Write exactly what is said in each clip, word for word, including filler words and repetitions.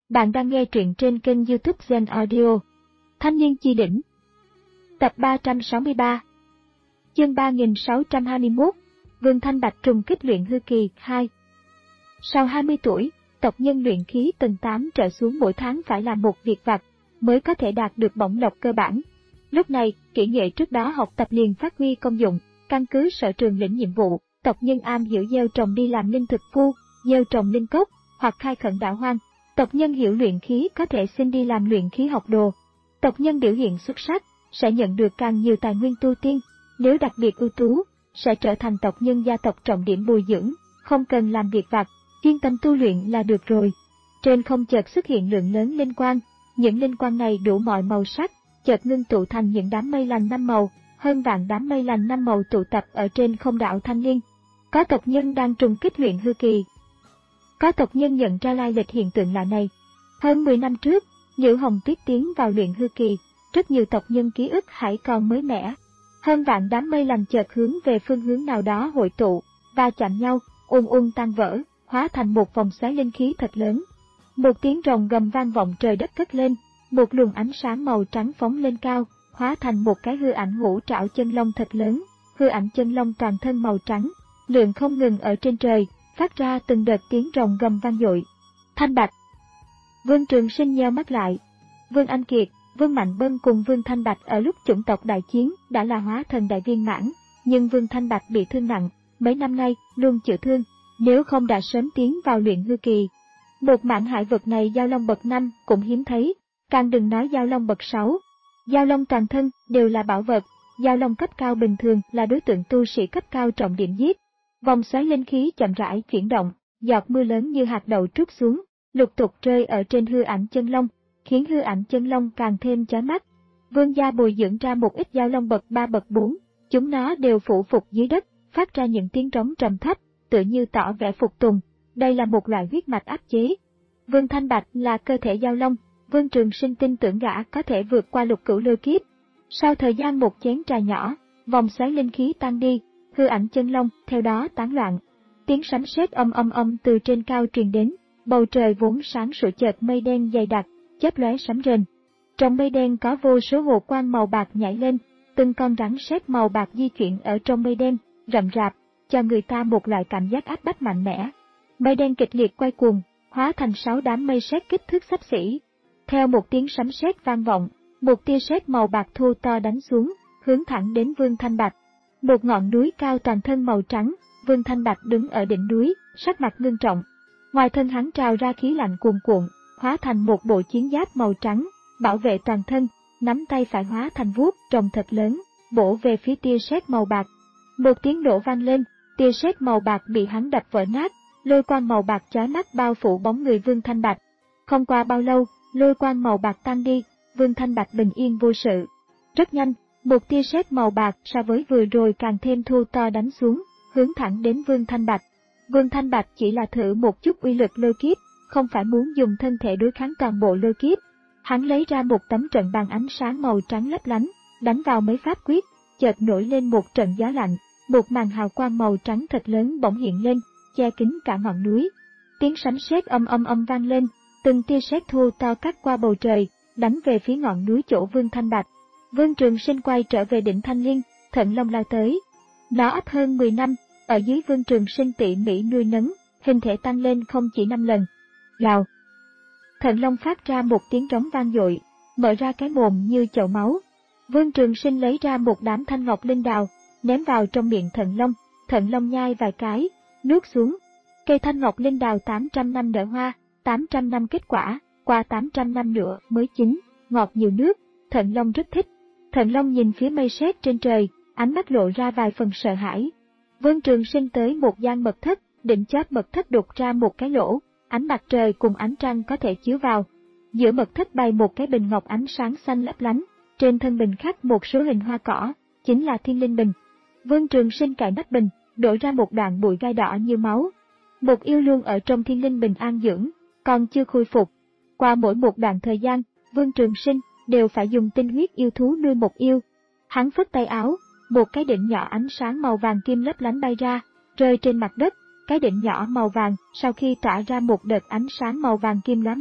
Bạn đang nghe truyện trên kênh YouTube Zen Audio. Thanh niên chi đỉnh. Tập ba trăm sáu mươi ba. Chương ba nghìn sáu trăm hai mươi mốt. Vương Thanh Bạch trùng kích luyện hư kỳ hai. Sau hai mươi tuổi, tộc nhân luyện khí tầng tám trở xuống mỗi tháng phải làm một việc vặt mới có thể đạt được bổng lộc cơ bản. Lúc này, kỹ nghệ trước đó học tập liền phát huy công dụng. Căn cứ sở trường lĩnh nhiệm vụ, tộc nhân am hiểu gieo trồng đi làm linh thực phu, gieo trồng linh cốc hoặc khai khẩn đảo hoang. Tộc nhân hiểu luyện khí có thể xin đi làm luyện khí học đồ. Tộc nhân biểu hiện xuất sắc sẽ nhận được càng nhiều tài nguyên tu tiên, nếu đặc biệt ưu tú sẽ trở thành tộc nhân gia tộc trọng điểm bồi dưỡng, không cần làm việc vặt, chuyên tâm tu luyện là được rồi. Trên không chợt xuất hiện lượng lớn linh quang, những linh quang này đủ mọi màu sắc, chợt ngưng tụ thành những đám mây lành năm màu, hơn vạn đám mây lành năm màu tụ tập ở trên không đảo thanh liên. Có tộc nhân đang trùng kích luyện hư kỳ. Có tộc nhân nhận ra lai lịch hiện tượng lạ này. Hơn mười năm trước, Nhữ Hồng Tuyết tiến vào luyện hư kỳ, rất nhiều tộc nhân ký ức hãy còn mới mẻ. Hơn vạn đám mây lành chợt hướng về phương hướng nào đó hội tụ, và chạm nhau, ùn ùn tan vỡ, hóa thành một vòng xoáy linh khí thật lớn. Một tiếng rồng gầm vang vọng trời đất cất lên, một luồng ánh sáng màu trắng phóng lên cao, hóa thành một cái hư ảnh ngũ trảo chân long thật lớn. Hư ảnh chân long toàn thân màu trắng, lượn không ngừng ở trên trời, phát ra từng đợt tiếng rồng gầm vang dội. Thanh Bạch. Vương Trường Sinh nheo mắt lại. Vương Anh Kiệt, Vương Mạnh Bân cùng Vương Thanh Bạch ở lúc chủng tộc đại chiến đã là hóa thần đại viên mãn, nhưng Vương Thanh Bạch bị thương nặng, mấy năm nay luôn chữa thương, nếu không đã sớm tiến vào luyện hư kỳ. Một mãn hải vật này giao long bậc năm cũng hiếm thấy, càng đừng nói giao long bậc sáu. Giao long toàn thân đều là bảo vật, giao long cấp cao bình thường là đối tượng tu sĩ cấp cao trọng điểm giết. Vòng xoáy linh khí chậm rãi chuyển động, giọt mưa lớn như hạt đậu trút xuống, lục tục rơi ở trên hư ảnh chân long, khiến hư ảnh chân long càng thêm chói mắt. Vương gia bồi dưỡng ra một ít giao long bậc ba bậc bốn, chúng nó đều phủ phục dưới đất, phát ra những tiếng trống trầm thấp, tựa như tỏ vẻ phục tùng. Đây là một loại huyết mạch áp chế. Vương Thanh Bạch là cơ thể giao long, Vương Trường Sinh tin tưởng gã có thể vượt qua lục cửu lôi kiếp. Sau thời gian một chén trà nhỏ, vòng xoáy linh khí tan đi, hư ảnh chân long theo đó tán loạn. Tiếng sấm sét âm âm âm từ trên cao truyền đến, bầu trời vốn sáng sủa chợt mây đen dày đặc, chớp lóe sấm rền. Trong mây đen có vô số hồ quang màu bạc nhảy lên, từng con rắn sét màu bạc di chuyển ở trong mây đen, rậm rạp, cho người ta một loại cảm giác áp bách mạnh mẽ. Mây đen kịch liệt quay cuồng, hóa thành sáu đám mây sét kích thước xấp xỉ. Theo một tiếng sấm sét vang vọng, một tia sét màu bạc thô to đánh xuống, hướng thẳng đến Vương Thanh Bạch. Một ngọn núi cao toàn thân màu trắng, Vương Thanh Bạch đứng ở đỉnh núi, sắc mặt ngưng trọng. Ngoài thân hắn trào ra khí lạnh cuồn cuộn, hóa thành một bộ chiến giáp màu trắng, bảo vệ toàn thân, nắm tay phải hóa thành vuốt rồng thật lớn, bổ về phía tia sét màu bạc. Một tiếng nổ vang lên, tia sét màu bạc bị hắn đập vỡ nát, lôi quang màu bạc chói mắt bao phủ bóng người Vương Thanh Bạch. Không qua bao lâu, lôi quang màu bạc tan đi, Vương Thanh Bạch bình yên vô sự. Rất nhanh, một tia sét màu bạc so với vừa rồi càng thêm thô to đánh xuống, hướng thẳng đến Vương Thanh Bạch. Vương Thanh Bạch chỉ là thử một chút uy lực lôi kiếp, không phải muốn dùng thân thể đối kháng toàn bộ lôi kiếp. Hắn lấy ra một tấm trận bàn ánh sáng màu trắng lấp lánh, đánh vào mấy pháp quyết, chợt nổi lên một trận gió lạnh, một màn hào quang màu trắng thật lớn bỗng hiện lên, che kín cả ngọn núi. Tiếng sấm sét âm âm âm vang lên, từng tia sét thô to cắt qua bầu trời, đánh về phía ngọn núi chỗ Vương Thanh Bạch. Vương Trường Sinh quay trở về đỉnh Thanh Liên, Thận Long lao tới. Nó ấp hơn mười năm, ở dưới Vương Trường Sinh tỉ mỉ nuôi nấng, hình thể tăng lên không chỉ năm lần. Gào. Thận Long phát ra một tiếng trống vang dội, mở ra cái mồm như chậu máu. Vương Trường Sinh lấy ra một đám thanh ngọc linh đào, ném vào trong miệng Thận Long. Thận Long nhai vài cái, nuốt xuống. Cây thanh ngọc linh đào tám trăm năm nở hoa, tám trăm năm kết quả, qua tám trăm năm nữa mới chín, ngọt nhiều nước. Thận Long rất thích. Thận Long nhìn phía mây sét trên trời, ánh mắt lộ ra vài phần sợ hãi. Vương Trường Sinh tới một gian mật thất, đỉnh chóp mật thất đục ra một cái lỗ, ánh mặt trời cùng ánh trăng có thể chiếu vào. Giữa mật thất bày một cái bình ngọc ánh sáng xanh lấp lánh, trên thân bình khắc một số hình hoa cỏ, chính là thiên linh bình. Vương Trường Sinh cài nắp bình, đổ ra một đoạn bụi gai đỏ như máu. Một yêu luôn ở trong thiên linh bình an dưỡng, còn chưa khôi phục. Qua mỗi một đoạn thời gian, Vương Trường Sinh đều phải dùng tinh huyết yêu thú nuôi một yêu. Hắn phất tay áo, một cái đỉnh nhỏ ánh sáng màu vàng kim lấp lánh bay ra, rơi trên mặt đất. Cái đỉnh nhỏ màu vàng sau khi tỏa ra một đợt ánh sáng màu vàng kim lóa mắt,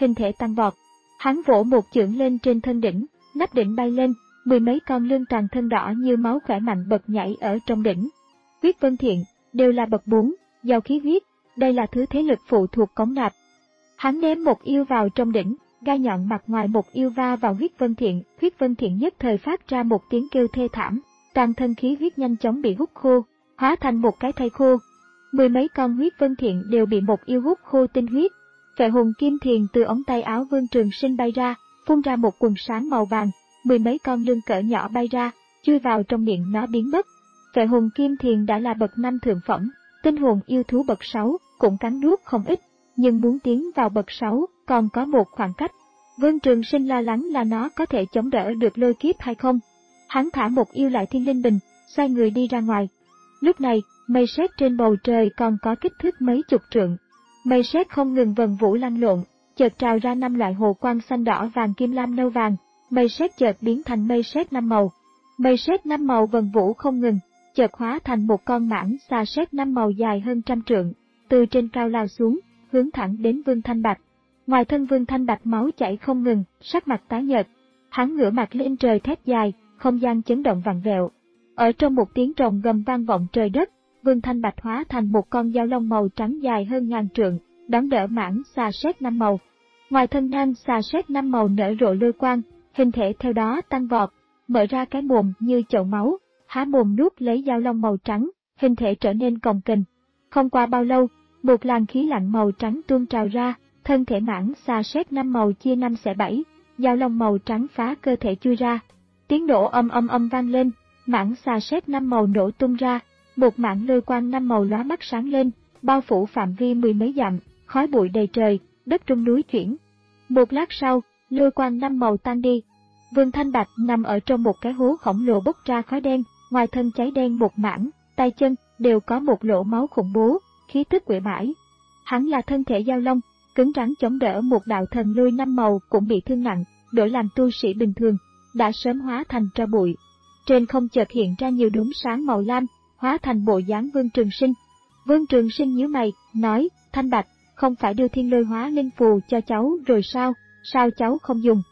hình thể tăng vọt. Hắn vỗ một chưởng lên trên thân đỉnh, nắp đỉnh bay lên, mười mấy con lương toàn thân đỏ như máu khỏe mạnh bật nhảy ở trong đỉnh. Huyết Vân Thiện đều là bậc bốn, giàu khí huyết, đây là thứ thế lực phụ thuộc cống nạp. Hắn ném một yêu vào trong đỉnh, gai nhọn mặt ngoài một yêu va vào Huyết Vân Thiện, Huyết Vân Thiện nhất thời phát ra một tiếng kêu thê thảm, toàn thân khí huyết nhanh chóng bị hút khô, hóa thành một cái thây khô. Mười mấy con Huyết Vân Thiện đều bị một yêu hút khô tinh huyết. Phệ hồn kim thiền từ ống tay áo Vương Trường Sinh bay ra, phun ra một quần sáng màu vàng, mười mấy con lương cỡ nhỏ bay ra, chui vào trong miệng nó biến mất. Phệ hồn kim thiền đã là bậc năm thượng phẩm, tinh hồn yêu thú bậc sáu, cũng cắn nuốt không ít, nhưng muốn tiến vào bậc sáu còn có một khoảng cách. Vương Trường Sinh lo lắng là nó có thể chống đỡ được lôi kiếp hay không. Hắn thả một yêu lại thiên linh bình, xoay người đi ra ngoài. Lúc này, mây sét trên bầu trời còn có kích thước mấy chục trượng. Mây sét không ngừng vần vũ lăn lộn, chợt trào ra năm loại hồ quang xanh đỏ vàng kim lam nâu vàng, mây sét chợt biến thành mây sét năm màu. Mây sét năm màu vần vũ không ngừng, chợt hóa thành một con mãng xà sét năm màu dài hơn trăm trượng, từ trên cao lao xuống, hướng thẳng đến Vương Thanh Bạch. Ngoài thân Vương Thanh Bạch máu chảy không ngừng, sắc mặt tái nhợt. Hắn ngửa mặt lên trời thét dài, không gian chấn động vặn vẹo. Ở trong một tiếng rồng gầm vang vọng trời đất, Vương Thanh Bạch hóa thành một con dao long màu trắng dài hơn ngàn trượng, đón đỡ mãng xà sét năm màu. Ngoài thân nam xà sét năm màu nở rộ lôi quang, hình thể theo đó tăng vọt, mở ra cái mồm như chậu máu, há mồm nuốt lấy dao long màu trắng, hình thể trở nên cồng kềnh. Không qua bao lâu, một làn khí lạnh màu trắng tuôn trào ra, thân thể mãng xà sét năm màu chia năm xẻ bảy, dao long màu trắng phá cơ thể chui ra. Tiếng nổ âm âm âm vang lên, mãng xà sét năm màu nổ tung ra, một mảng lôi quang năm màu lóa mắt sáng lên, bao phủ phạm vi mười mấy dặm, khói bụi đầy trời, đất rung núi chuyển. Một lát sau, lôi quang năm màu tan đi. Vương Thanh Bạch nằm ở trong một cái hố khổng lồ bốc ra khói đen, ngoài thân cháy đen một mảng, tay chân đều có một lỗ máu khủng bố, khí tức quỷ bãi. Hắn là thân thể dao long, cứng rắn chống đỡ một đạo thần lôi năm màu cũng bị thương nặng, đổi làm tu sĩ bình thường, đã sớm hóa thành tro bụi. Trên không chợt hiện ra nhiều đốm sáng màu lam, hóa thành bộ dáng Vương Trường Sinh. Vương Trường Sinh nhíu mày, nói, Thanh Bạch, không phải đưa thiên lôi hóa linh phù cho cháu rồi sao, sao cháu không dùng?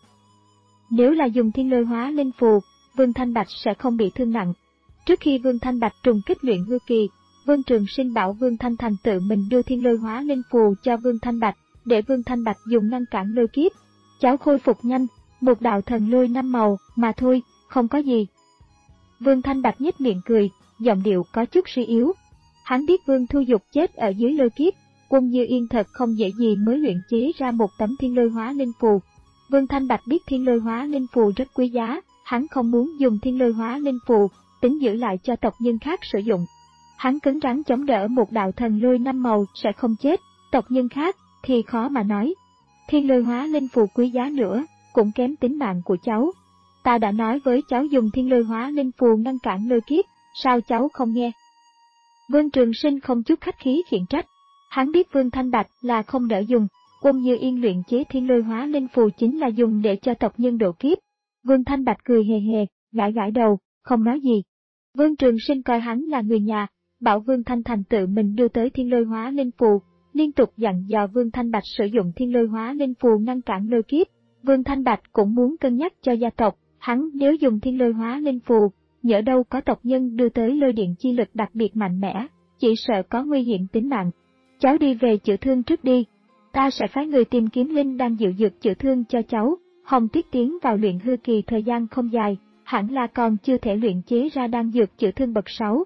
Nếu là dùng thiên lôi hóa linh phù, Vương Thanh Bạch sẽ không bị thương nặng. Trước khi Vương Thanh Bạch trùng kích luyện hư kỳ, Vương Trường Sinh bảo Vương Thanh Thành tự mình đưa thiên lôi hóa linh phù cho Vương Thanh Bạch, để Vương Thanh Bạch dùng ngăn cản lôi kiếp. Cháu khôi phục nhanh, một đạo thần lôi năm màu mà thôi, không có gì. Vương Thanh Bạch nhếch miệng cười, giọng điệu có chút suy yếu. Hắn biết Vương Thu Dục chết ở dưới lôi kiếp, Quân Như Yên thật không dễ gì mới luyện chế ra một tấm thiên lôi hóa linh phù. Vương Thanh Bạch biết thiên lôi hóa linh phù rất quý giá, hắn không muốn dùng thiên lôi hóa linh phù, tính giữ lại cho tộc nhân khác sử dụng. Hắn cứng rắn chống đỡ một đạo thần lôi năm màu sẽ không chết, tộc nhân khác thì khó mà nói. Thiên lôi hóa linh phù quý giá nữa, cũng kém tính mạng của cháu. Ta đã nói với cháu dùng thiên lôi hóa linh phù ngăn cản lôi kiếp, sao cháu không nghe? Vương Trường Sinh không chút khách khí khiển trách. Hắn biết Vương Thanh Bạch là không đỡ dùng, Quân Như Yên luyện chế thiên lôi hóa linh phù chính là dùng để cho tộc nhân độ kiếp. Vương Thanh Bạch cười hề hề, gãi gãi đầu, không nói gì. Vương Trường Sinh coi hắn là người nhà, bảo Vương Thanh Thành tự mình đưa tới thiên lôi hóa linh phù, liên tục dặn dò Vương Thanh Bạch sử dụng thiên lôi hóa linh phù ngăn cản lôi kiếp. Vương Thanh Bạch cũng muốn cân nhắc cho gia tộc, hắn nếu dùng thiên lôi hóa linh phù, nhỡ đâu có tộc nhân đưa tới lôi điện chi lực đặc biệt mạnh mẽ, chỉ sợ có nguy hiểm tính mạng. Cháu đi về chữa thương trước đi, ta sẽ phái người tìm kiếm linh đang dịu dược chữa thương cho cháu. Hồng Tuyết tiến vào luyện hư kỳ thời gian không dài, hẳn là còn chưa thể luyện chế ra đan dược chữa thương bậc sáu.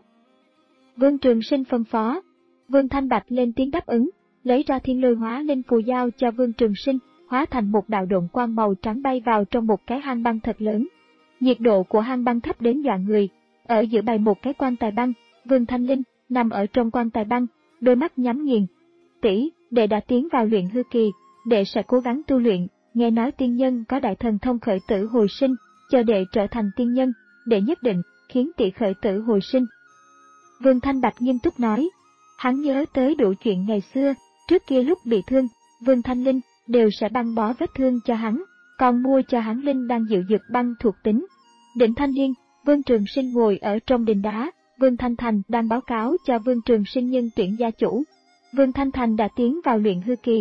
Vương Trường Sinh phân phó. Vương Thanh Bạch lên tiếng đáp ứng, lấy ra thiên lôi hóa linh phù giao cho Vương Trường Sinh, hóa thành một đạo độn quang màu trắng bay vào trong một cái hang băng thật lớn. Nhiệt độ của hang băng thấp đến dọa người, ở giữa bày một cái quan tài băng, Vương Thanh Linh nằm ở trong quan tài băng, đôi mắt nhắm nghiền. Tỷ, đệ đã tiến vào luyện hư kỳ, đệ sẽ cố gắng tu luyện, nghe nói tiên nhân có đại thần thông khởi tử hồi sinh, chờ đệ trở thành tiên nhân, đệ nhất định khiến tỷ khởi tử hồi sinh. Vương Thanh Bạch nghiêm túc nói. Hắn nhớ tới đủ chuyện ngày xưa, trước kia lúc bị thương, Vương Thanh Linh đều sẽ băng bó vết thương cho hắn, còn mua cho hắn linh đang dịu dược băng thuộc tính. Đỉnh Thanh Liên, Vương Trường Sinh ngồi ở trong đình đá, Vương Thanh Thành đang báo cáo cho Vương Trường Sinh nhân tuyển gia chủ. Vương Thanh Thành đã tiến vào luyện hư kỳ,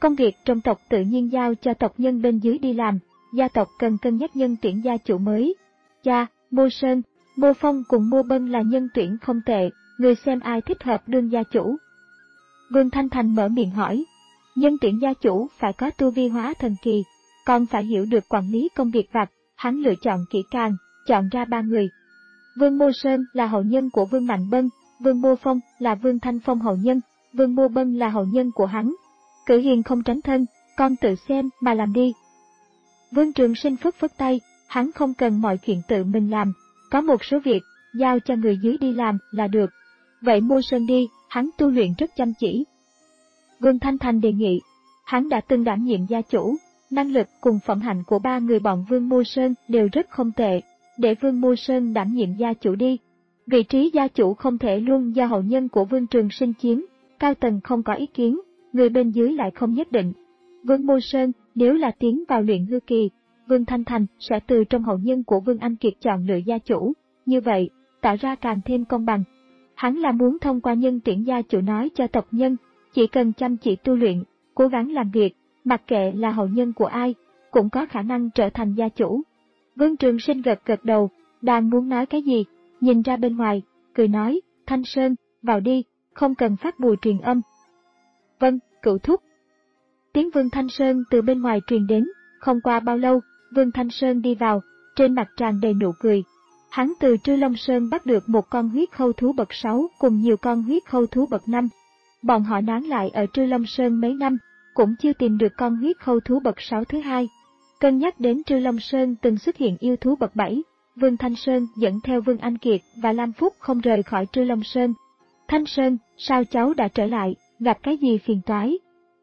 Công việc trong tộc tự nhiên giao cho tộc nhân bên dưới đi làm, gia tộc cần cân nhắc nhân tuyển gia chủ mới. Cha, Mô Sơn, Mô Phong cùng Mô Bân là nhân tuyển không tệ, người xem ai thích hợp đương gia chủ. Vương Thanh Thành mở miệng hỏi, nhân tuyển gia chủ phải có tu vi hóa thần kỳ, còn phải hiểu được quản lý công việc vặt, hắn lựa chọn kỹ càng, chọn ra ba người. Vương Mô Sơn là hậu nhân của Vương Mạnh Bân, Vương Mô Phong là Vương Thanh Phong hậu nhân, Vương Mô Bân là hậu nhân của hắn. Cử hiền không tránh thân, con tự xem mà làm đi. Vương Trường Sinh phất phất tay, hắn không cần mọi chuyện tự mình làm, có một số việc, giao cho người dưới đi làm là được. Vậy Mô Sơn đi, hắn tu luyện rất chăm chỉ. Vương Thanh Thành đề nghị, hắn đã từng đảm nhiệm gia chủ, năng lực cùng phẩm hạnh của ba người bọn Vương Mô Sơn đều rất không tệ, để Vương Mô Sơn đảm nhiệm gia chủ đi. Vị trí gia chủ không thể luôn do hậu nhân của Vương Trường Sinh chiếm, cao tầng không có ý kiến, người bên dưới lại không nhất định. Vương Mô Sơn nếu là tiến vào luyện hư kỳ, Vương Thanh Thành sẽ từ trong hậu nhân của Vương Anh Kiệt chọn lựa gia chủ, như vậy, tạo ra càng thêm công bằng. Hắn là muốn thông qua nhân tuyển gia chủ nói cho tộc nhân, chỉ cần chăm chỉ tu luyện, cố gắng làm việc, mặc kệ là hậu nhân của ai, cũng có khả năng trở thành gia chủ. Vương Trường Sinh gật gật đầu, đang muốn nói cái gì, nhìn ra bên ngoài, cười nói, Thanh Sơn, vào đi, không cần phát bùi truyền âm. Vâng, cửu thúc. Tiếng Vương Thanh Sơn từ bên ngoài truyền đến, không qua bao lâu, Vương Thanh Sơn đi vào, trên mặt tràn đầy nụ cười. Hắn từ Trư Long Sơn bắt được một con huyết khâu thú bậc sáu cùng nhiều con huyết khâu thú bậc năm. Bọn họ nán lại ở Trư Long Sơn mấy năm, cũng chưa tìm được con huyết khâu thú bậc sáu thứ hai. Cân nhắc đến Trư Long Sơn từng xuất hiện yêu thú bậc bảy, Vương Thanh Sơn dẫn theo Vương Anh Kiệt và Lam Phúc không rời khỏi Trư Long Sơn. Thanh Sơn, sao cháu đã trở lại, gặp cái gì phiền toái?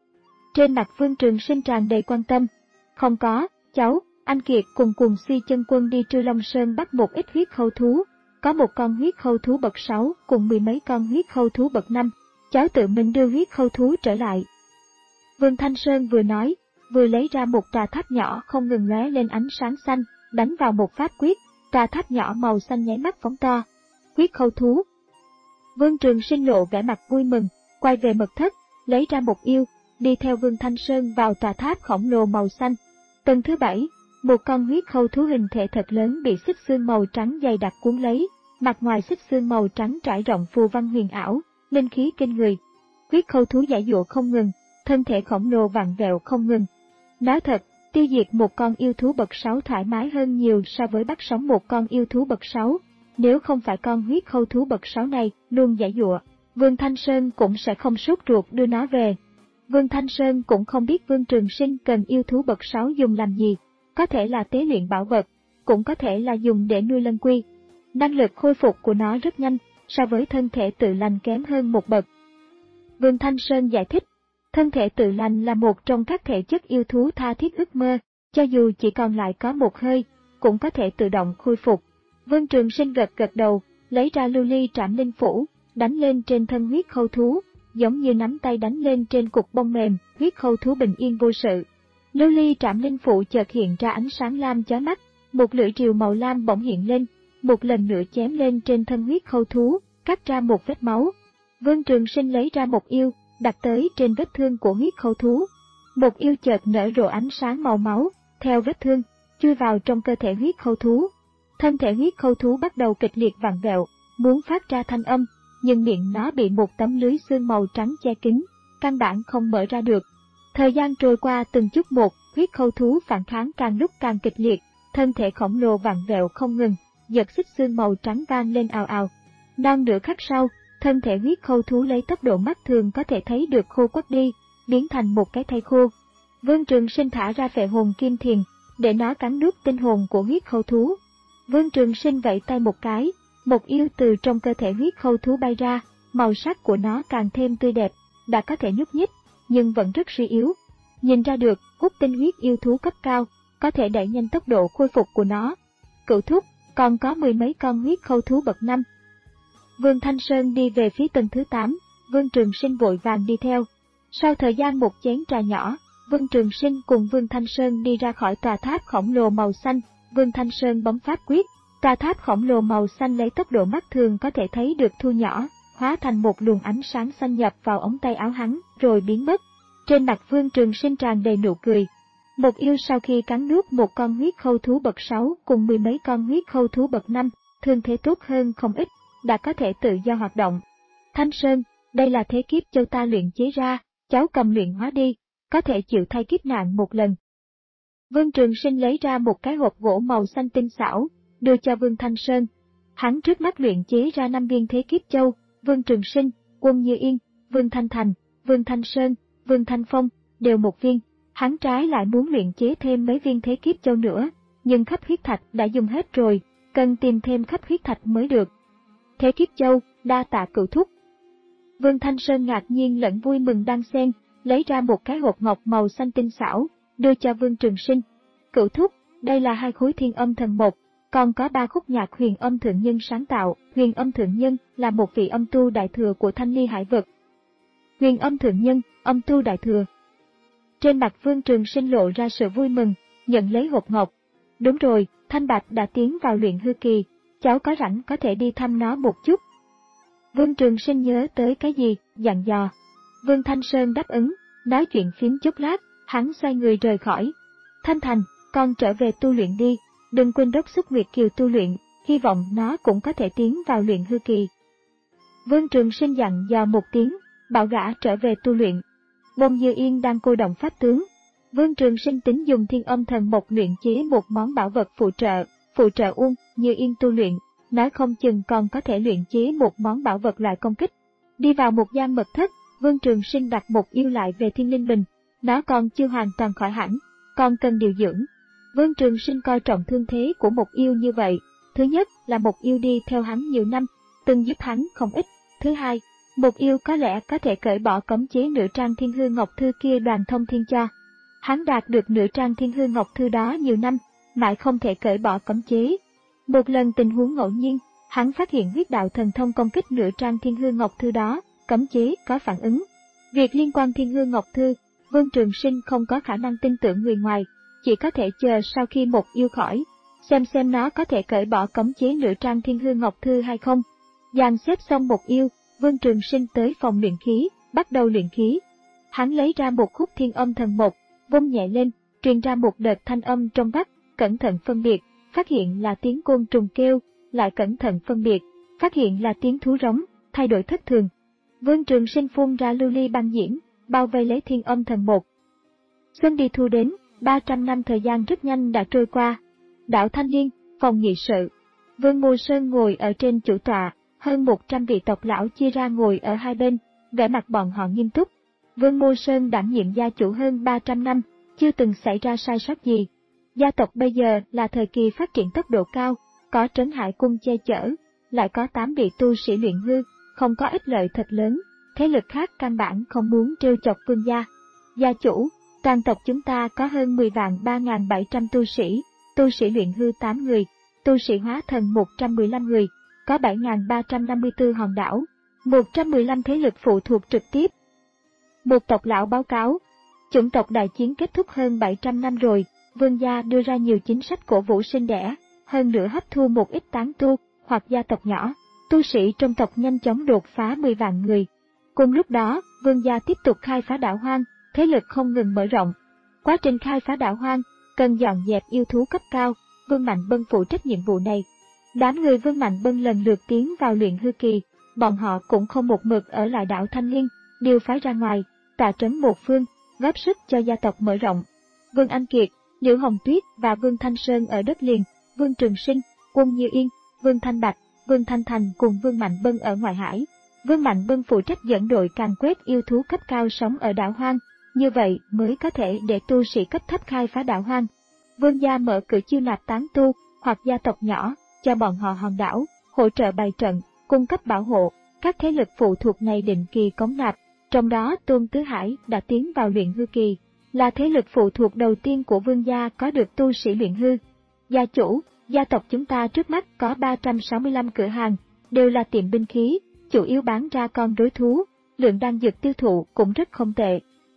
Trên mặt Vương Trường Sinh tràn đầy quan tâm. Không có, cháu, Anh Kiệt cùng cùng Si Chân Quân đi Trư Long Sơn bắt một ít huyết khâu thú, có một con huyết khâu thú bậc sáu cùng mười mấy con huyết khâu thú bậc năm, cháu tự mình đưa huyết khâu thú trở lại. Vương Thanh Sơn vừa nói, vừa lấy ra một tòa tháp nhỏ không ngừng lóe lên ánh sáng xanh, đánh vào một pháp quyết, tòa tháp nhỏ màu xanh nháy mắt phóng to. Huyết khâu thú. Vương Trường Sinh lộ vẻ mặt vui mừng, quay về mật thất, lấy ra một yêu, đi theo Vương Thanh Sơn vào tòa tháp khổng lồ màu xanh. Tầng thứ bảy, một con huyết khâu thú hình thể thật lớn bị xích xương màu trắng dày đặc cuốn lấy, mặt ngoài xích xương màu trắng trải rộng phù văn huyền ảo, linh khí kinh người. Huyết khâu thú giãy giụa không ngừng, thân thể khổng lồ vặn vẹo không ngừng. Nói thật, tiêu diệt một con yêu thú bậc sáu thoải mái hơn nhiều so với bắt sống một con yêu thú bậc sáu. Nếu không phải con huyết khâu thú bậc sáu này luôn giãy giụa, Vương Thanh Sơn cũng sẽ không sốt ruột đưa nó về. Vương Thanh Sơn cũng không biết Vương Trường Sinh cần yêu thú bậc sáu dùng làm gì, có thể là tế luyện bảo vật, cũng có thể là dùng để nuôi lân quy. Năng lực khôi phục của nó rất nhanh, so với thân thể tự lành kém hơn một bậc. Vương Thanh Sơn giải thích, thân thể tự lành là một trong các thể chất yêu thú tha thiết ước mơ, cho dù chỉ còn lại có một hơi, cũng có thể tự động khôi phục. Vương Trường Sinh gật gật đầu, lấy ra lưu ly trảm linh phủ, đánh lên trên thân huyết khâu thú, giống như nắm tay đánh lên trên cục bông mềm, huyết khâu thú bình yên vô sự. Lưu ly trảm linh phủ chợt hiện ra ánh sáng lam chói mắt, một lưỡi rìu màu lam bỗng hiện lên, một lần nữa chém lên trên thân huyết khâu thú, cắt ra một vết máu. Vương Trường Sinh lấy ra một yêu, đặt tới trên vết thương của huyết khâu thú. Một yêu chợt nở rộ ánh sáng màu máu, theo vết thương, chui vào trong cơ thể huyết khâu thú. Thân thể huyết khâu thú bắt đầu kịch liệt vặn vẹo, muốn phát ra thanh âm, nhưng miệng nó bị một tấm lưới xương màu trắng che kín, căn bản không mở ra được. Thời gian trôi qua từng chút một, huyết khâu thú phản kháng càng lúc càng kịch liệt, thân thể khổng lồ vặn vẹo không ngừng, giật xích xương màu trắng vang lên ào ào. Non nửa khắc sau, thân thể huyết khâu thú lấy tốc độ mắt thường có thể thấy được khô quắt đi, biến thành một cái thây khô. Vương Trường Sinh thả ra phệ hồn kim thiền, để nó cắn nuốt tinh hồn của huyết khâu thú. Vương Trường Sinh vẫy tay một cái, một yêu từ trong cơ thể huyết khâu thú bay ra, màu sắc của nó càng thêm tươi đẹp, đã có thể nhúc nhích, nhưng vẫn rất suy yếu. Nhìn ra được, hút tinh huyết yêu thú cấp cao, có thể đẩy nhanh tốc độ khôi phục của nó. Cửu thúc, còn có mười mấy con huyết khâu thú bậc năm. Vương Thanh Sơn đi về phía tầng thứ tám, Vương Trường Sinh vội vàng đi theo. Sau thời gian một chén trà nhỏ, Vương Trường Sinh cùng Vương Thanh Sơn đi ra khỏi tòa tháp khổng lồ màu xanh. Vương Thanh Sơn bấm pháp quyết, tòa tháp khổng lồ màu xanh lấy tốc độ mắt thường có thể thấy được thu nhỏ, hóa thành một luồng ánh sáng xanh nhập vào ống tay áo hắn, rồi biến mất. Trên mặt Vương Trường Sinh tràn đầy nụ cười. Một yêu sau khi cắn nuốt một con huyết khâu thú bậc sáu cùng mười mấy con huyết khâu thú bậc năm, thương thế tốt hơn không ít, đã có thể tự do hoạt động. Thanh Sơn, đây là thế kiếp châu ta luyện chế ra, cháu cầm luyện hóa đi, có thể chịu thay kiếp nạn một lần. Vương Trường Sinh lấy ra một cái hộp gỗ màu xanh tinh xảo, đưa cho Vương Thanh Sơn. Hắn trước mắt luyện chế ra năm viên thế kiếp châu, Vương Trường Sinh, Quân Như Yên, Vương Thanh Thành, Vương Thanh Sơn, Vương Thanh Phong, đều một viên. Hắn trái lại muốn luyện chế thêm mấy viên thế kiếp châu nữa, nhưng khắp huyết thạch đã dùng hết rồi, cần tìm thêm khắp huyết thạch mới được. Thế kiếp châu, đa tạ cửu thúc. Vương Thanh Sơn ngạc nhiên lẫn vui mừng đan xen, lấy ra một cái hộp ngọc màu xanh tinh xảo, đưa cho Vương Trường Sinh. Cửu thúc, đây là hai khối thiên âm thần một, còn có ba khúc nhạc huyền âm thượng nhân sáng tạo. Huyền âm thượng nhân là một vị âm tu đại thừa của Thanh Ly Hải vực. Huyền âm thượng nhân, âm tu đại thừa. Trên mặt Vương Trường Sinh lộ ra sự vui mừng, nhận lấy hộp ngọc. Đúng rồi, Thanh Bạch đã tiến vào luyện hư kỳ, cháu có rảnh có thể đi thăm nó một chút. Vương Trường Sinh nhớ tới cái gì, dặn dò. Vương Thanh Sơn đáp ứng, nói chuyện phím chốc lát, hắn xoay người rời khỏi. Thanh Thành, con trở về tu luyện đi, đừng quên đốc xúc Nguyệt Kiều tu luyện, hy vọng nó cũng có thể tiến vào luyện hư kỳ. Vương Trường Sinh dặn dò một tiếng, bảo gã trở về tu luyện. Bông Như Yên đang cô động pháp tướng. Vương Trường Sinh tính dùng thiên âm thần một luyện chế một món bảo vật phụ trợ, phụ trợ Uông Như Yên tu luyện, nói không chừng còn có thể luyện chế một món bảo vật loại công kích. Đi vào một gian mật thất, Vương Trường Sinh đặt một yêu lại về thiên linh bình, nó còn chưa hoàn toàn khỏi hẳn, còn cần điều dưỡng. Vương Trường Sinh coi trọng thương thế của một yêu như vậy, thứ nhất là một yêu đi theo hắn nhiều năm, từng giúp hắn không ít, thứ hai, một yêu có lẽ có thể cởi bỏ cấm chế nửa trang thiên hư ngọc thư kia Đoàn Thông Thiên cho. Hắn đạt được nửa trang thiên hư ngọc thư đó nhiều năm, mãi không thể cởi bỏ cấm chế. Một lần tình huống ngẫu nhiên, hắn phát hiện huyết đạo thần thông công kích nửa trang thiên hư ngọc thư đó, cấm chế có phản ứng. Việc liên quan thiên hư ngọc thư, Vương Trường Sinh không có khả năng tin tưởng người ngoài, chỉ có thể chờ sau khi một yêu khỏi, xem xem nó có thể cởi bỏ cấm chế nửa trang thiên hư ngọc thư hay không. Dàn xếp xong một yêu, Vương Trường Sinh tới phòng luyện khí, bắt đầu luyện khí. Hắn lấy ra một khúc thiên âm thần một, vung nhẹ lên, truyền ra một đợt thanh âm trong vắt, cẩn thận phân biệt, phát hiện là tiếng côn trùng kêu, lại cẩn thận phân biệt, phát hiện là tiếng thú rống, thay đổi thất thường. Vương Trường Sinh phun ra lưu ly băng diễm, bao vây lấy thiên âm thần một. Xuân đi thu đến, ba trăm năm thời gian rất nhanh đã trôi qua. Đảo Thanh Liên, phòng nghị sự. Vương Mô Sơn ngồi ở trên chủ tọa, hơn một trăm vị tộc lão chia ra ngồi ở hai bên, vẻ mặt bọn họ nghiêm túc. Vương Mô Sơn đảm nhiệm gia chủ hơn ba trăm năm, chưa từng xảy ra sai sót gì. Gia tộc bây giờ là thời kỳ phát triển tốc độ cao, có Trấn Hải Cung che chở, lại có tám vị tu sĩ luyện hư, không có ích lợi thật lớn, thế lực khác căn bản không muốn trêu chọc vương gia. Gia chủ, toàn tộc chúng ta có hơn mười vạn ba nghìn bảy trăm tu sĩ, tu sĩ luyện hư tám người, tu sĩ hóa thần một trăm mười lăm người, có bảy nghìn ba trăm năm mươi tư hòn đảo, một trăm mười lăm thế lực phụ thuộc trực tiếp. Một tộc lão báo cáo, chủng tộc đại chiến kết thúc hơn bảy trăm năm rồi, vương gia đưa ra nhiều chính sách cổ vũ sinh đẻ, hơn nữa hấp thu một ít tán tu hoặc gia tộc nhỏ, tu sĩ trong tộc nhanh chóng đột phá mười vạn người. Cùng lúc đó, vương gia tiếp tục khai phá đảo hoang, thế lực không ngừng mở rộng. Quá trình khai phá đảo hoang, cần dọn dẹp yêu thú cấp cao, Vương Mạnh Bân phụ trách nhiệm vụ này. Đám người Vương Mạnh Bân lần lượt tiến vào luyện hư kỳ, bọn họ cũng không một mực ở lại đảo Thanh Liên, điều phái ra ngoài, tọa trấn một phương, góp sức cho gia tộc mở rộng. Vương Anh Kiệt, Liễu Hồng Tuyết và Vương Thanh Sơn ở đất liền, Vương Trường Sinh, Quân Như Yên, Vương Thanh Bạch, Vương Thanh Thành cùng Vương Mạnh Bân ở ngoại hải. Vương Mạnh Bân phụ trách dẫn đội càn quét yêu thú cấp cao sống ở đảo hoang, như vậy mới có thể để tu sĩ cấp thấp khai phá đảo hoang. Vương gia mở cửa chiêu nạp tán tu hoặc gia tộc nhỏ, cho bọn họ hòn đảo, hỗ trợ bày trận, cung cấp bảo hộ. Các thế lực phụ thuộc này định kỳ cống nạp, trong đó Tôn Tứ Hải đã tiến vào luyện hư kỳ, là thế lực phụ thuộc đầu tiên của vương gia có được tu sĩ luyện hư. Gia chủ, gia tộc chúng ta trước mắt có ba trăm sáu mươi lăm cửa hàng, đều là tiệm binh khí, chủ yếu bán ra con rối thú, lượng đan dược tiêu thụ cũng rất không tệ.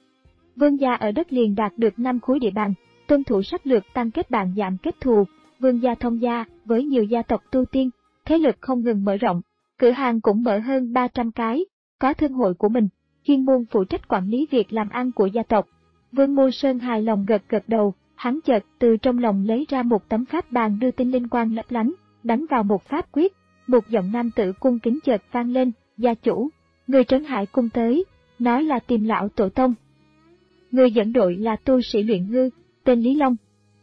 Vương gia ở đất liền đạt được năm khối địa bàn, tuân thủ sách lược tăng kết bạn giảm kết thù. Vương gia thông gia với nhiều gia tộc tu tiên, thế lực không ngừng mở rộng, cửa hàng cũng mở hơn ba trăm cái, có thương hội của mình. chuyên môn phụ trách quản lý việc làm ăn của gia tộc. Vương Mô Sơn hài lòng gật gật đầu, hắn chợt từ trong lòng lấy ra một tấm pháp bàn đưa tin linh quang lấp lánh, đánh vào một pháp quyết, một giọng nam tử cung kính chợt vang lên, gia chủ, người Trấn Hải cung tới, nói là tìm lão tổ tông. Người dẫn đội là tu sĩ luyện hư, tên Lý Long.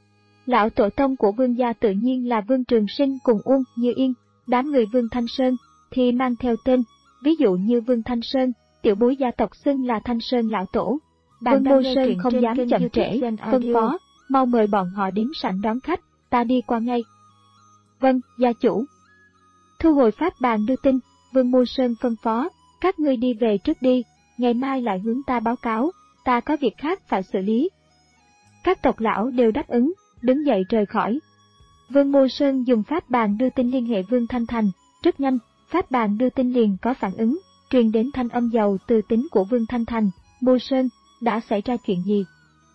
Lão tổ tông của Vương gia tự nhiên là Vương Trường Sinh cùng Uông Như Yên, đám người Vương Thanh Sơn thì mang theo tên, ví dụ như Vương Thanh Sơn, tiểu bối gia tộc xưng là Thanh Sơn lão tổ. Vương Mô Sơn không dám chậm trễ, phân phó, mau mời bọn họ đến sảnh đón khách, ta đi qua ngay. Vâng, gia chủ. Thu hồi pháp bàn đưa tin, Vương Mô Sơn phân phó, các ngươi đi về trước đi, ngày mai lại hướng ta báo cáo, ta có việc khác phải xử lý. Các tộc lão đều đáp ứng, đứng dậy rời khỏi. Vương Mô Sơn dùng pháp bàn đưa tin liên hệ Vương Thanh Thành, rất nhanh, pháp bàn đưa tin liền có phản ứng, truyền đến thanh âm giàu từ tính của Vương Thanh Thành, Mô Sơn, đã xảy ra chuyện gì?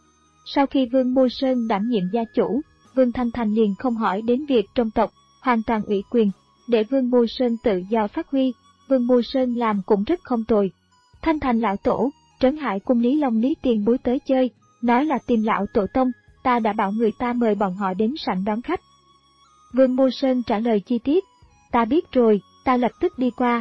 Sau khi Vương Mô Sơn đảm nhiệm gia chủ, Vương Thanh Thành liền không hỏi đến việc trong tộc, hoàn toàn ủy quyền, để Vương Mô Sơn tự do phát huy, Vương Mô Sơn làm cũng rất không tồi. Thanh Thành lão tổ, Trấn Hải cung Lý Long Lý tiền bối tới chơi, nói là tìm lão tổ tông, ta đã bảo người ta mời bọn họ đến sảnh đón khách. Vương Mô Sơn trả lời chi tiết, ta biết rồi, ta lập tức đi qua.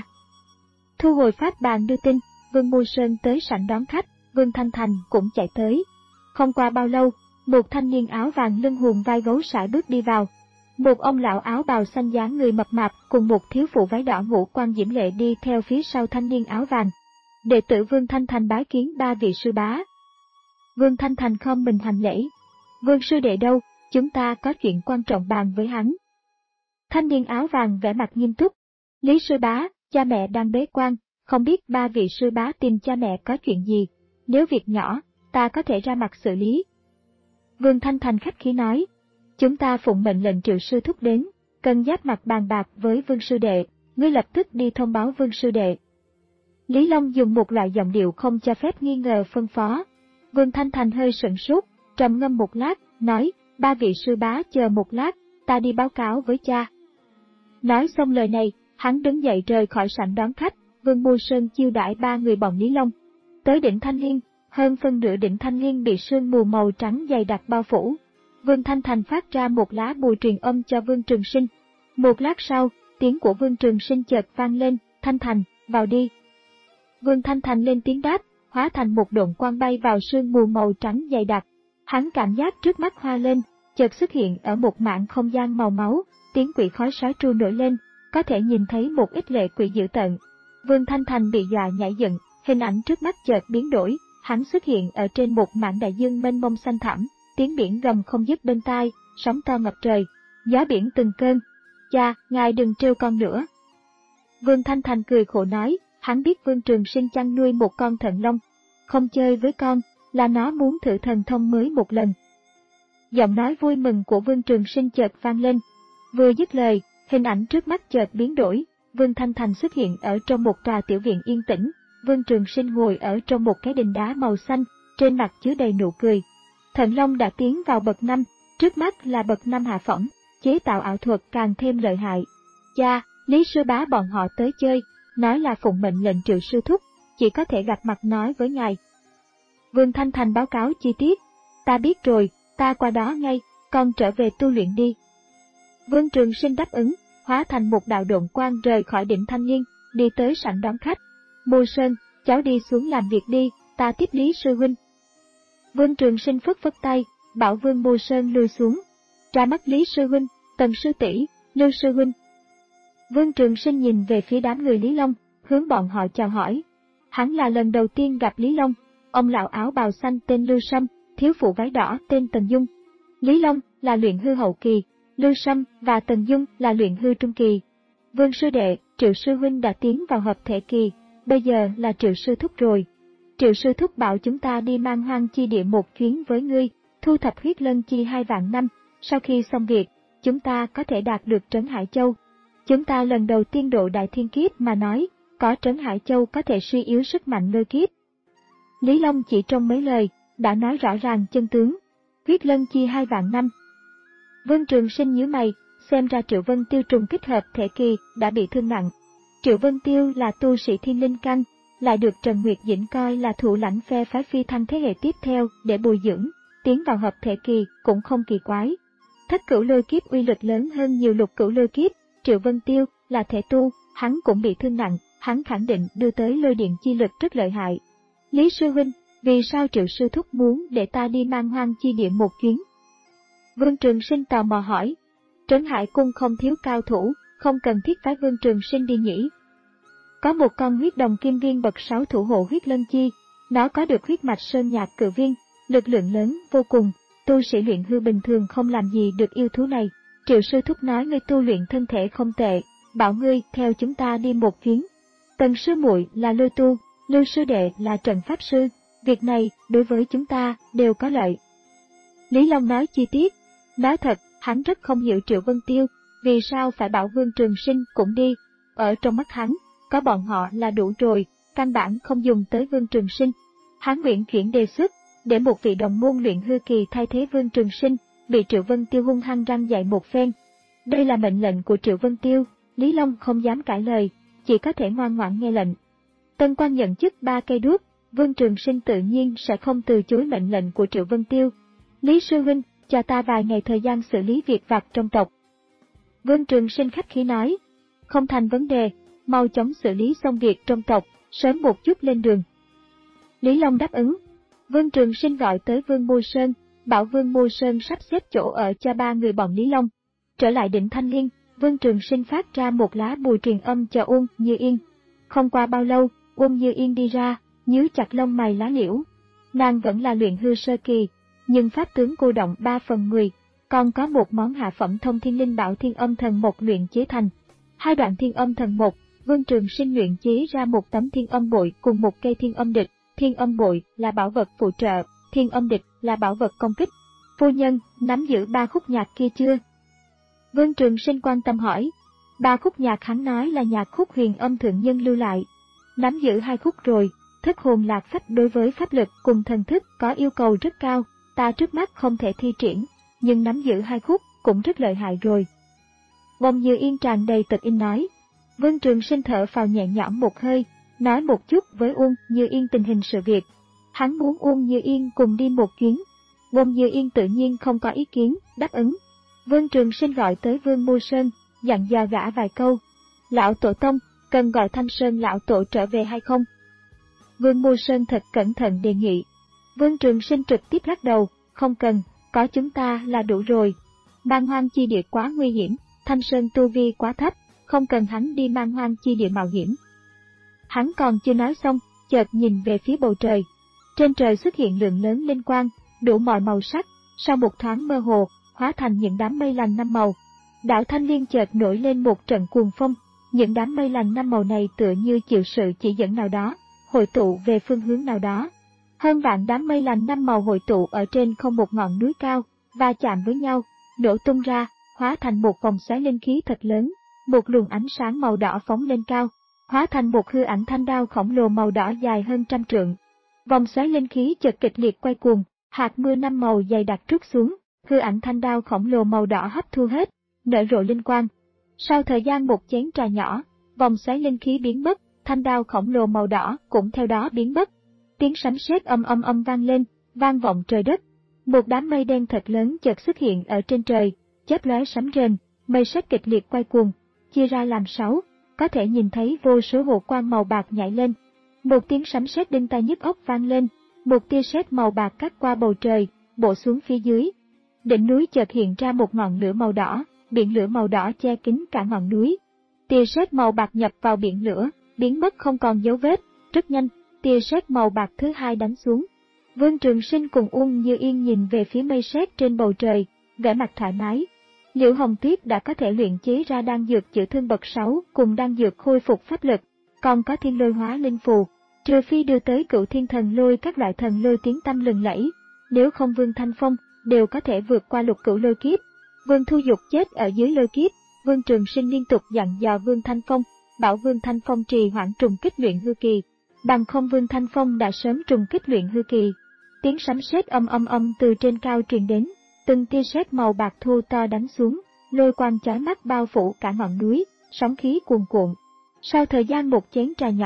Thu hồi pháp bàn đưa tin, Vương Mô Sơn tới sảnh đón khách, Vương Thanh Thành cũng chạy tới. Không qua bao lâu, một thanh niên áo vàng lưng hùm vai gấu sải bước đi vào. Một ông lão áo bào xanh dáng người mập mạp cùng một thiếu phụ váy đỏ ngũ quan diễm lệ đi theo phía sau thanh niên áo vàng. Đệ tử Vương Thanh Thành bái kiến ba vị sư bá. Vương Thanh Thành khom mình hành lễ. Vương sư đệ đâu, chúng ta có chuyện quan trọng bàn với hắn. Thanh niên áo vàng vẻ mặt nghiêm túc. Lý sư bá, cha mẹ đang bế quan, không biết ba vị sư bá tìm cha mẹ có chuyện gì. Nếu việc nhỏ, ta có thể ra mặt xử lý. Vương Thanh Thành khách khí nói. Chúng ta phụng mệnh lệnh Triệu sư thúc đến, cần giáp mặt bàn bạc với Vương sư đệ, ngươi lập tức đi thông báo Vương sư đệ. Lý Long dùng một loại giọng điệu không cho phép nghi ngờ phân phó. Vương Thanh Thành hơi sửng sốt, trầm ngâm một lát, nói, ba vị sư bá chờ một lát, ta đi báo cáo với cha. Nói xong lời này, hắn đứng dậy rời khỏi sảnh đón khách, Vương Mô Sơn chiêu đãi ba người bọn Lý Long. Tới đỉnh Thanh Liên, hơn phân nửa đỉnh Thanh Liên bị sương mù màu trắng dày đặc bao phủ. Vương Thanh Thành phát ra một lá bùa truyền âm cho Vương Trường Sinh. Một lát sau, tiếng của Vương Trường Sinh chợt vang lên, Thanh Thành, vào đi. Vương Thanh Thành lên tiếng đáp, hóa thành một độn quang bay vào sương mù màu trắng dày đặc. Hắn cảm giác trước mắt hoa lên, chợt xuất hiện ở một mảng không gian màu máu, tiếng quỷ khói sói tru nổi lên, có thể nhìn thấy một ít lệ quỷ dữ tợn. Vương Thanh Thành bị dọa nhảy dựng, hình ảnh trước mắt chợt biến đổi, hắn xuất hiện ở trên một mảng đại dương mênh mông xanh thẳm, tiếng biển gầm không dứt bên tai, sóng to ngập trời, gió biển từng cơn. Cha, ngài đừng trêu con nữa. Vương Thanh Thành cười khổ nói, hắn biết Vương Trường Sinh chăn nuôi một con thần long, không chơi với con, là nó muốn thử thần thông mới một lần. Giọng nói vui mừng của Vương Trường Sinh chợt vang lên. Vừa dứt lời, hình ảnh trước mắt chợt biến đổi, Vương Thanh Thành xuất hiện ở trong một tòa tiểu viện yên tĩnh, Vương Trường Sinh ngồi ở trong một cái đình đá màu xanh, trên mặt chứa đầy nụ cười. Thần long đã tiến vào bậc năm, trước mắt là bậc năm hạ phẩm, chế tạo ảo thuật càng thêm lợi hại. Cha, Lý sư bá bọn họ tới chơi, nói là phụng mệnh lệnh Triệu sư thúc, chỉ có thể gặp mặt nói với ngài. Vương Thanh Thành báo cáo chi tiết, ta biết rồi, ta qua đó ngay, con trở về tu luyện đi. Vương Trường Sinh đáp ứng, hóa thành một đạo độn quang rời khỏi đỉnh Thanh Liên, đi tới sảnh đón khách. Mô Sơn, cháu đi xuống làm việc đi, ta tiếp Lý sư huynh. Vương Trường Sinh phất phất tay, bảo Vương Mô Sơn lui xuống. Ra mắt Lý sư huynh, Tần sư tỷ, Lưu sư huynh. Vương Trường Sinh nhìn về phía đám người Lý Long, hướng bọn họ chào hỏi. Hắn là lần đầu tiên gặp Lý Long, ông lão áo bào xanh tên Lưu Sâm, thiếu phụ váy đỏ tên Tần Dung. Lý Long là luyện hư hậu kỳ, Lưu Sâm và Tần Dung là luyện hư trung kỳ. Vương sư đệ, Triệu sư huynh đã tiến vào hợp thể kỳ, bây giờ là Triệu sư thúc rồi. Triệu sư thúc bảo chúng ta đi mang hoang chi địa một chuyến với ngươi, thu thập huyết lân chi hai vạn năm, sau khi xong việc, chúng ta có thể đạt được Trấn Hải Châu. Chúng ta lần đầu tiên độ đại thiên kiếp mà nói, có Trấn Hải Châu có thể suy yếu sức mạnh lôi kiếp. Lý Long chỉ trong mấy lời, đã nói rõ ràng chân tướng. Huyết lân chi hai vạn năm. Vương Trường Sinh nhíu mày, xem ra Triệu Vân Tiêu trùng kích hợp thể kỳ đã bị thương nặng. Triệu Vân Tiêu là tu sĩ thiên linh căn, lại được Trần Nguyệt Dĩnh coi là thủ lãnh phe phái Phi Thăng thế hệ tiếp theo để bồi dưỡng, tiến vào hợp thể kỳ cũng không kỳ quái. Thất cửu lôi kiếp uy lực lớn hơn nhiều lục cửu lôi kiếp, Triệu Vân Tiêu là thể tu, hắn cũng bị thương nặng, hắn khẳng định đưa tới lôi điện chi lực rất lợi hại. Lý sư huynh, vì sao Triệu sư thúc muốn để ta đi Man Hoang chi địa một chuyến? Vương Trường Sinh tò mò hỏi. Trấn Hải cung không thiếu cao thủ, không cần thiết phái Vương Trường Sinh đi nhỉ? Có một con huyết đồng kim viên bậc sáu thủ hộ huyết lân chi, nó có được huyết mạch sơn nhạc cự viên, lực lượng lớn vô cùng, tu sĩ luyện hư bình thường không làm gì được yêu thú này. Triệu sư thúc nói ngươi tu luyện thân thể không tệ, bảo ngươi theo chúng ta đi một chuyến. Tần sư muội là lôi tu, Lưu sư đệ là trận pháp sư, việc này đối với chúng ta đều có lợi. Lý Long nói chi tiết, nói thật, hắn rất không hiểu Triệu Vân Tiêu, vì sao phải bảo Vương Trường Sinh cũng đi, ở trong mắt hắn, có bọn họ là đủ rồi, căn bản không dùng tới Vương Trường Sinh. Hắn nguyện chuyển đề xuất, để một vị đồng môn luyện hư kỳ thay thế Vương Trường Sinh, bị Triệu Vân Tiêu hung hăng răng dạy một phen. Đây là mệnh lệnh của Triệu Vân Tiêu, Lý Long không dám cãi lời, chỉ có thể ngoan ngoãn nghe lệnh. Tân Quan nhận chức ba cây đuốc, Vương Trường Sinh tự nhiên sẽ không từ chối mệnh lệnh của Triệu Vân Tiêu. Lý sư huynh, cho ta vài ngày thời gian xử lý việc vặt trong tộc. Vương Trường Sinh khách khí nói, không thành vấn đề, mau chóng xử lý xong việc trong tộc, sớm một chút lên đường. Lý Long đáp ứng. Vương Trường Sinh gọi tới Vương Mô Sơn, bảo Vương Mô Sơn sắp xếp chỗ ở cho ba người bọn Lý Long. Trở lại Đỉnh Thanh Liên, Vương Trường Sinh phát ra một lá bùa truyền âm cho Uông Như Yên. Không qua bao lâu, Uông Như Yên đi ra, nhíu chặt lông mày lá liễu. Nàng vẫn là luyện hư sơ kỳ, nhưng pháp tướng cô động ba phần mười, còn có một món hạ phẩm thông thiên linh bảo thiên âm thần một luyện chế thành. Hai đoạn thiên âm thần một, Vương Trường Sinh luyện chế ra một tấm thiên âm bội cùng một cây thiên âm địch. Thiên âm bội là bảo vật phụ trợ, thiên âm địch là bảo vật công kích. Phu nhân, nắm giữ ba khúc nhạc kia chưa? Vương Trường Sinh quan tâm hỏi. Ba khúc nhạc hắn nói là nhạc khúc huyền âm thượng nhân lưu lại. Nắm giữ hai khúc rồi, thức hồn lạc phách đối với pháp lực cùng thần thức có yêu cầu rất cao, ta trước mắt không thể thi triển, nhưng nắm giữ hai khúc cũng rất lợi hại rồi. Vòng Như Yên tràn đầy tự in nói. Vương Trường Sinh thở phào nhẹ nhõm một hơi, nói một chút với Uông Như Yên tình hình sự việc. Hắn muốn Uông Như Yên cùng đi một chuyến. Uông Như Yên tự nhiên không có ý kiến, đáp ứng. Vương Trường Sinh gọi tới Vương Mô Sơn, dặn dò gã vài câu. Lão tổ tông, cần gọi Thanh Sơn lão tổ trở về hay không? Vương Mô Sơn thật cẩn thận đề nghị. Vương Trường Sinh trực tiếp lắc đầu, không cần, có chúng ta là đủ rồi. Man Hoang chi địa quá nguy hiểm, Thanh Sơn tu vi quá thấp, không cần hắn đi Man Hoang chi địa mạo hiểm. Hắn còn chưa nói xong, chợt nhìn về phía bầu trời. Trên trời xuất hiện lượng lớn linh quang, đủ mọi màu sắc, sau một thoáng mơ hồ, hóa thành những đám mây lành năm màu. Đảo Thanh Liên chợt nổi lên một trận cuồng phong, những đám mây lành năm màu này tựa như chịu sự chỉ dẫn nào đó, hội tụ về phương hướng nào đó. Hơn vạn đám mây lành năm màu hội tụ ở trên không một ngọn núi cao, va chạm với nhau, nổ tung ra, hóa thành một vòng xoáy linh khí thật lớn, một luồng ánh sáng màu đỏ phóng lên cao, hóa thành một hư ảnh thanh đao khổng lồ màu đỏ dài hơn trăm trượng. Vòng xoáy linh khí chợt kịch liệt quay cuồng, hạt mưa năm màu dày đặc trút xuống, hư ảnh thanh đao khổng lồ màu đỏ hấp thu hết, nở rộ linh quang. Sau thời gian một chén trà nhỏ, vòng xoáy linh khí biến mất, thanh đao khổng lồ màu đỏ cũng theo đó biến mất. Tiếng sấm sét âm âm âm vang lên, vang vọng trời đất. Một đám mây đen thật lớn chợt xuất hiện ở trên trời, chớp lóe sấm rền, mây sét kịch liệt quay cuồng, chia ra làm sáu, có thể nhìn thấy vô số hồ quang màu bạc nhảy lên. Một tiếng sấm sét đinh tai nhức óc vang lên, một tia sét màu bạc cắt qua bầu trời, bổ xuống phía dưới. Đỉnh núi chợt hiện ra một ngọn lửa màu đỏ, biển lửa màu đỏ che kín cả ngọn núi. Tia sét màu bạc nhập vào biển lửa, biến mất không còn dấu vết, rất nhanh, tia sét màu bạc thứ hai đánh xuống. Vương Trường Sinh cùng Uông Như Yên nhìn về phía mây sét trên bầu trời, vẻ mặt thoải mái. Liễu Hồng Tuyết đã có thể luyện chế ra đan dược chữa thương bậc sáu cùng đan dược khôi phục pháp lực, còn có thiên lôi hóa linh phù, trừ phi đưa tới cửu thiên thần lôi các loại thần lôi tiếng tăm lừng lẫy, nếu không Vương Thanh Phong đều có thể vượt qua lục cửu lôi kiếp. Vương Thu Dục chết ở dưới lôi kiếp, Vương Trường Sinh liên tục dặn dò Vương Thanh Phong, bảo Vương Thanh Phong trì hoãn trùng kích luyện hư kỳ, bằng không Vương Thanh Phong đã sớm trùng kích luyện hư kỳ. Tiếng sấm sét âm âm âm từ trên cao truyền đến, từng tia sét màu bạc thô to đánh xuống, lôi quang chói mắt bao phủ cả ngọn núi, sóng khí cuồn cuộn. Sau thời gian một chén trà nhỏ,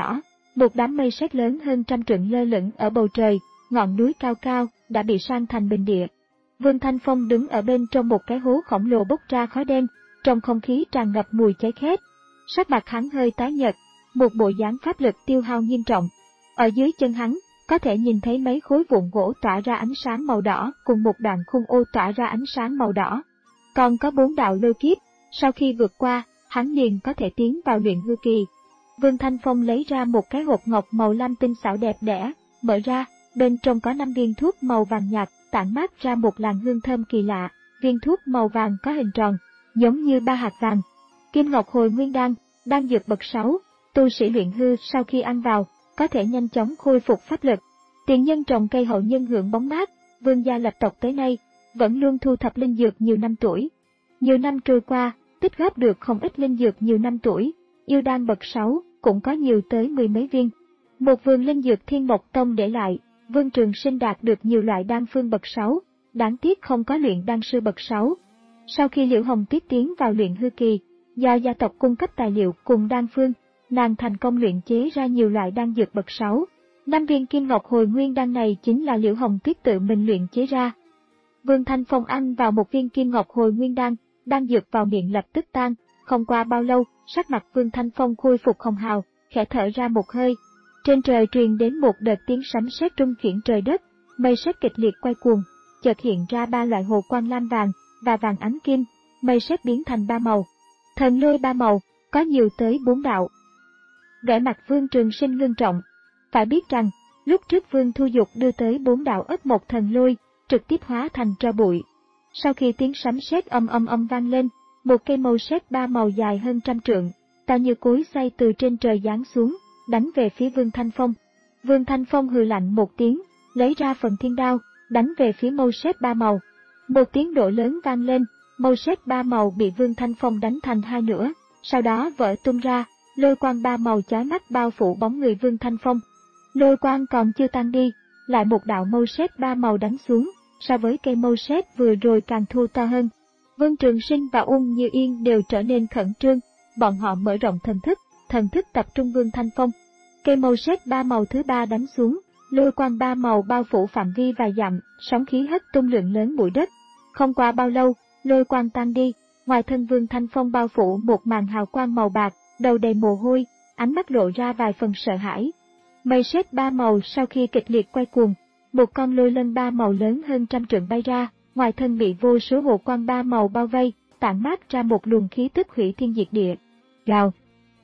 Một đám mây sét lớn hơn trăm trượng lơ lửng ở bầu trời, ngọn núi cao cao đã bị san thành bình địa. Vương Thanh Phong đứng ở bên trong một cái hố khổng lồ bốc ra khói đen, trong không khí tràn ngập mùi cháy khét. Sắc mặt hắn hơi tái nhợt, một bộ dáng pháp lực tiêu hao nghiêm trọng. Ở dưới chân hắn, có thể nhìn thấy mấy khối vụn gỗ tỏa ra ánh sáng màu đỏ cùng một đoạn khung ô tỏa ra ánh sáng màu đỏ. Còn có bốn đạo lôi kiếp, sau khi vượt qua, hắn liền có thể tiến vào luyện hư kỳ. Vương Thanh Phong lấy ra một cái hộp ngọc màu lam tinh xảo đẹp đẽ, mở ra, bên trong có năm viên thuốc màu vàng nhạt, tản mát ra một làn hương thơm kỳ lạ. Viên thuốc màu vàng có hình tròn, giống như ba hạt vàng. Kim Ngọc Hồi Nguyên Đan, đan dược bậc sáu, tu sĩ luyện hư sau khi ăn vào, có thể nhanh chóng khôi phục pháp lực. Tiền nhân trồng cây hậu nhân hưởng bóng mát, Vương gia lập tộc tới nay, vẫn luôn thu thập linh dược nhiều năm tuổi. Nhiều năm trôi qua, tích góp được không ít linh dược nhiều năm tuổi, yêu đan bậc sáu cũng có nhiều tới mười mấy viên. Một vườn linh dược Thiên Mộc Tông để lại, Vương Trường Sinh đạt được nhiều loại đan phương bậc sáu, đáng tiếc không có luyện đan sư bậc sáu. Sau khi Liễu Hồng Tuyết tiến vào luyện hư kỳ, do gia tộc cung cấp tài liệu cùng đan phương, nàng thành công luyện chế ra nhiều loại đan dược bậc sáu. Năm viên Kim Ngọc Hồi Nguyên Đan này chính là Liễu Hồng Tuyết tự mình luyện chế ra. Vương Thanh Phong ăn vào một viên Kim Ngọc Hồi Nguyên Đan, đan dược vào miệng lập tức tan, không qua bao lâu, sắc mặt Vương Thanh Phong khôi phục hồng hào, khẽ thở ra một hơi. Trên trời truyền đến một đợt tiếng sấm sét rung chuyển trời đất, mây sét kịch liệt quay cuồng, chợt hiện ra ba loại hồ quang lam vàng và vàng ánh kim, mây sét biến thành ba màu. Thần lôi ba màu, có nhiều tới bốn đạo. Vẻ mặt Vương Trường Sinh ngưng trọng. Phải biết rằng, lúc trước Vương Thu Dục đưa tới bốn đạo ất mộc thần lôi, trực tiếp hóa thành tro bụi. Sau khi tiếng sấm sét âm âm âm vang lên, một cây màu sét ba màu dài hơn trăm trượng, to như cối xay từ trên trời giáng xuống, đánh về phía Vương Thanh Phong. Vương Thanh Phong hừ lạnh một tiếng, lấy ra phần thiên đao, đánh về phía màu sét ba màu. Một tiếng nổ lớn vang lên, màu sét ba màu bị Vương Thanh Phong đánh thành hai nửa, sau đó vỡ tung ra, lôi quang ba màu chói mắt bao phủ bóng người Vương Thanh Phong. Lôi quang còn chưa tan đi, lại một đạo màu sét ba màu đánh xuống, so với cây màu sét vừa rồi càng thu to hơn. Vương Trường Sinh và Uông Như Yên đều trở nên khẩn trương, bọn họ mở rộng thần thức, thần thức tập trung Vương Thanh Phong. Cây màu sét ba màu thứ ba đánh xuống, lôi quang ba màu bao phủ phạm vi vài dặm, sóng khí hất tung lượng lớn bụi đất. Không qua bao lâu, lôi quang tan đi, ngoài thân Vương Thanh Phong bao phủ một màn hào quang màu bạc, đầu đầy mồ hôi, ánh mắt lộ ra vài phần sợ hãi. Mây sét ba màu sau khi kịch liệt quay cuồng, một con lôi lân ba màu lớn hơn trăm trượng bay ra, ngoài thân bị vô số hồ quang ba màu bao vây, tản mát ra một luồng khí tức hủy thiên diệt địa. Gào!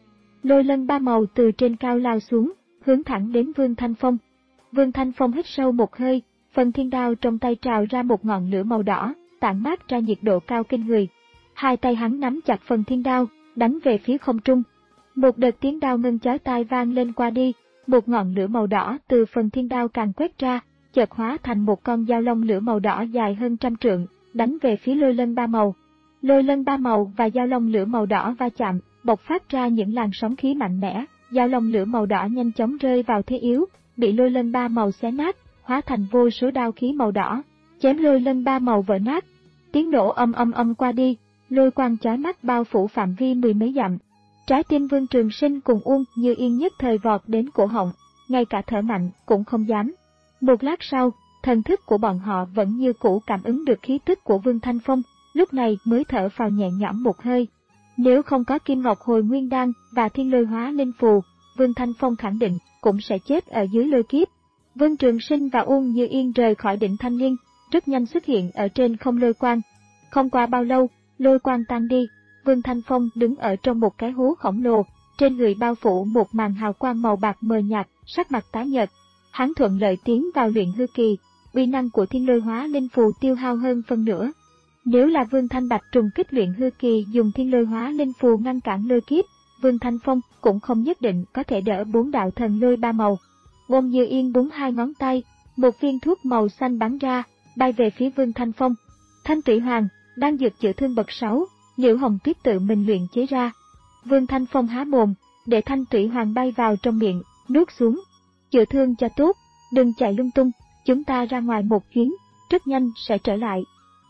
Lôi lân ba màu từ trên cao lao xuống, hướng thẳng đến Vương Thanh Phong. Vương Thanh Phong hít sâu một hơi, phần thiên đao trong tay trào ra một ngọn lửa màu đỏ, tản mát ra nhiệt độ cao kinh người. Hai tay hắn nắm chặt phần thiên đao, đánh về phía không trung. Một đợt tiếng đao ngân chói tai vang lên qua đi, một ngọn lửa màu đỏ từ phần thiên đao càng quét ra, chợt hóa thành một con dao long lửa màu đỏ dài hơn trăm trượng, đánh về phía lôi lân ba màu. Lôi lân ba màu và dao long lửa màu đỏ va chạm, bộc phát ra những làn sóng khí mạnh mẽ, dao long lửa màu đỏ nhanh chóng rơi vào thế yếu, bị lôi lân ba màu xé nát, hóa thành vô số đao khí màu đỏ, chém lôi lân ba màu vỡ nát. Tiếng nổ âm âm âm qua đi, lôi quang chói mắt bao phủ phạm vi mười mấy dặm. Trái tim Vương Trường Sinh cùng Uông Như Yên nhất thời vọt đến cổ họng, ngay cả thở mạnh cũng không dám. Một lát sau, thần thức của bọn họ vẫn như cũ cảm ứng được khí tức của Vương Thanh Phong, lúc này mới thở phào nhẹ nhõm một hơi. Nếu không có Kim Ngọc Hồi Nguyên Đan và Thiên Lôi Hóa Linh Phù, Vương Thanh Phong khẳng định cũng sẽ chết ở dưới lôi kiếp. Vương Trường Sinh và Uông Như Yên rời khỏi đỉnh Thanh Liên, rất nhanh xuất hiện ở trên không lôi quang. Không qua bao lâu, lôi quang tan đi, Vương Thanh Phong đứng ở trong một cái hố khổng lồ, trên người bao phủ một màn hào quang màu bạc mờ nhạt, sắc mặt tái nhợt. Hắn thuận lợi tiến vào luyện hư kỳ, uy năng của Thiên Lôi Hóa Linh Phù tiêu hao hơn phân nửa. Nếu là Vương Thanh Bạch trùng kích luyện hư kỳ dùng Thiên Lôi Hóa Linh Phù ngăn cản lôi kiếp, Vương Thanh Phong cũng không nhất định có thể đỡ bốn đạo thần lôi ba màu. Uông Như Yên búng hai ngón tay, một viên thuốc màu xanh bắn ra, bay về phía Vương Thanh Phong. Thanh Tủy Hoàng, đang dược chữa thương bậc sáu, Liễu Hồng Tuyết tự mình luyện chế ra. Vương Thanh Phong há mồm, để Thanh Tủy Hoàng bay vào trong miệng, nuốt xuống. Chữa thương cho tốt, đừng chạy lung tung, chúng ta ra ngoài một chuyến, rất nhanh sẽ trở lại.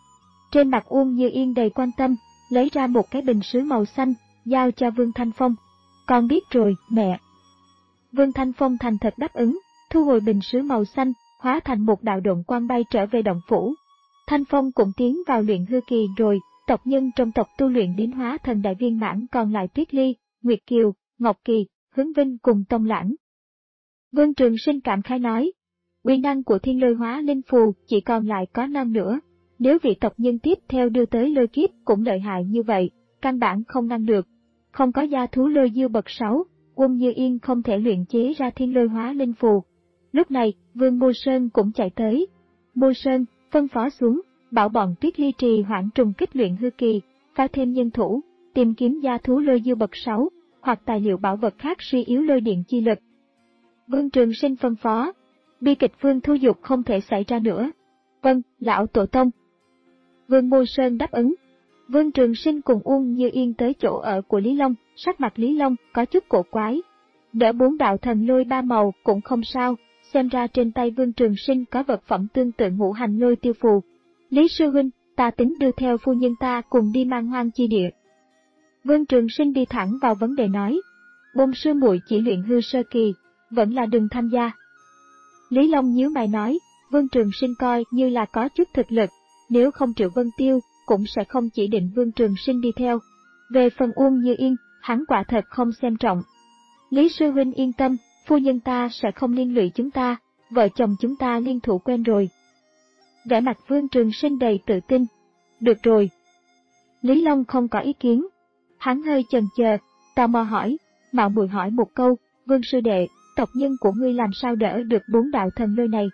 Trên mặt Uông Như Yên đầy quan tâm, lấy ra một cái bình sứ màu xanh, giao cho Vương Thanh Phong. Con biết rồi, mẹ. Vương Thanh Phong thành thật đáp ứng, thu hồi bình sứ màu xanh, hóa thành một đạo độn quang bay trở về động phủ. Thanh Phong cũng tiến vào luyện hư kỳ rồi, tộc nhân trong tộc tu luyện đến hóa thần đại viên mãn còn lại Tuyết Ly, Nguyệt Kiều, Ngọc Kỳ, Hướng Vinh cùng Tông Lãng. Vương Trường Sinh cảm khái nói, uy năng của thiên lôi hóa linh phù chỉ còn lại có non nữa, nếu vị tộc nhân tiếp theo đưa tới lôi kiếp cũng lợi hại như vậy, căn bản không ngăn được. Không có gia thú lôi diêu bậc sáu, Uông Như Yên không thể luyện chế ra thiên lôi hóa linh phù. Lúc này, Vương Mô Sơn cũng chạy tới. Mô Sơn, phân phó xuống, bảo bọn Tuyết Ly trì hoãn trùng kích luyện hư kỳ, phái thêm nhân thủ, tìm kiếm gia thú lôi diêu bậc sáu, hoặc tài liệu bảo vật khác suy yếu lôi điện chi lực. Vương Trường Sinh phân phó, bi kịch Vương Thu Dục không thể xảy ra nữa. Vâng, lão tổ tông. Vương Mô Sơn đáp ứng. Vương Trường Sinh cùng Uông Như Yên tới chỗ ở của Lý Long, sắc mặt Lý Long có chút cổ quái. Đỡ bốn đạo thần lôi ba màu cũng không sao, xem ra trên tay Vương Trường Sinh có vật phẩm tương tự ngũ hành lôi tiêu phù. Lý sư huynh, ta tính đưa theo phu nhân ta cùng đi Man Hoang chi địa. Vương Trường Sinh đi thẳng vào vấn đề nói, bôn sư muội chỉ luyện hư sơ kỳ, vẫn là đừng tham gia. Lý Long nhíu mày nói, Vương Trường Sinh coi như là có chút thực lực, nếu không Triệu Vân Tiêu cũng sẽ không chỉ định Vương Trường Sinh đi theo. Về phần Uông Như Yên, hắn quả thật không xem trọng. Lý sư huynh yên tâm, phu nhân ta sẽ không liên lụy chúng ta, vợ chồng chúng ta liên thủ quen rồi. Vẻ mặt Vương Trường Sinh đầy tự tin. Được rồi. Lý Long không có ý kiến. Hắn hơi chần chờ, tò mò hỏi, mạo muội hỏi một câu, Vương sư đệ, tộc nhân của ngươi làm sao đỡ được bốn đạo thần lôi này?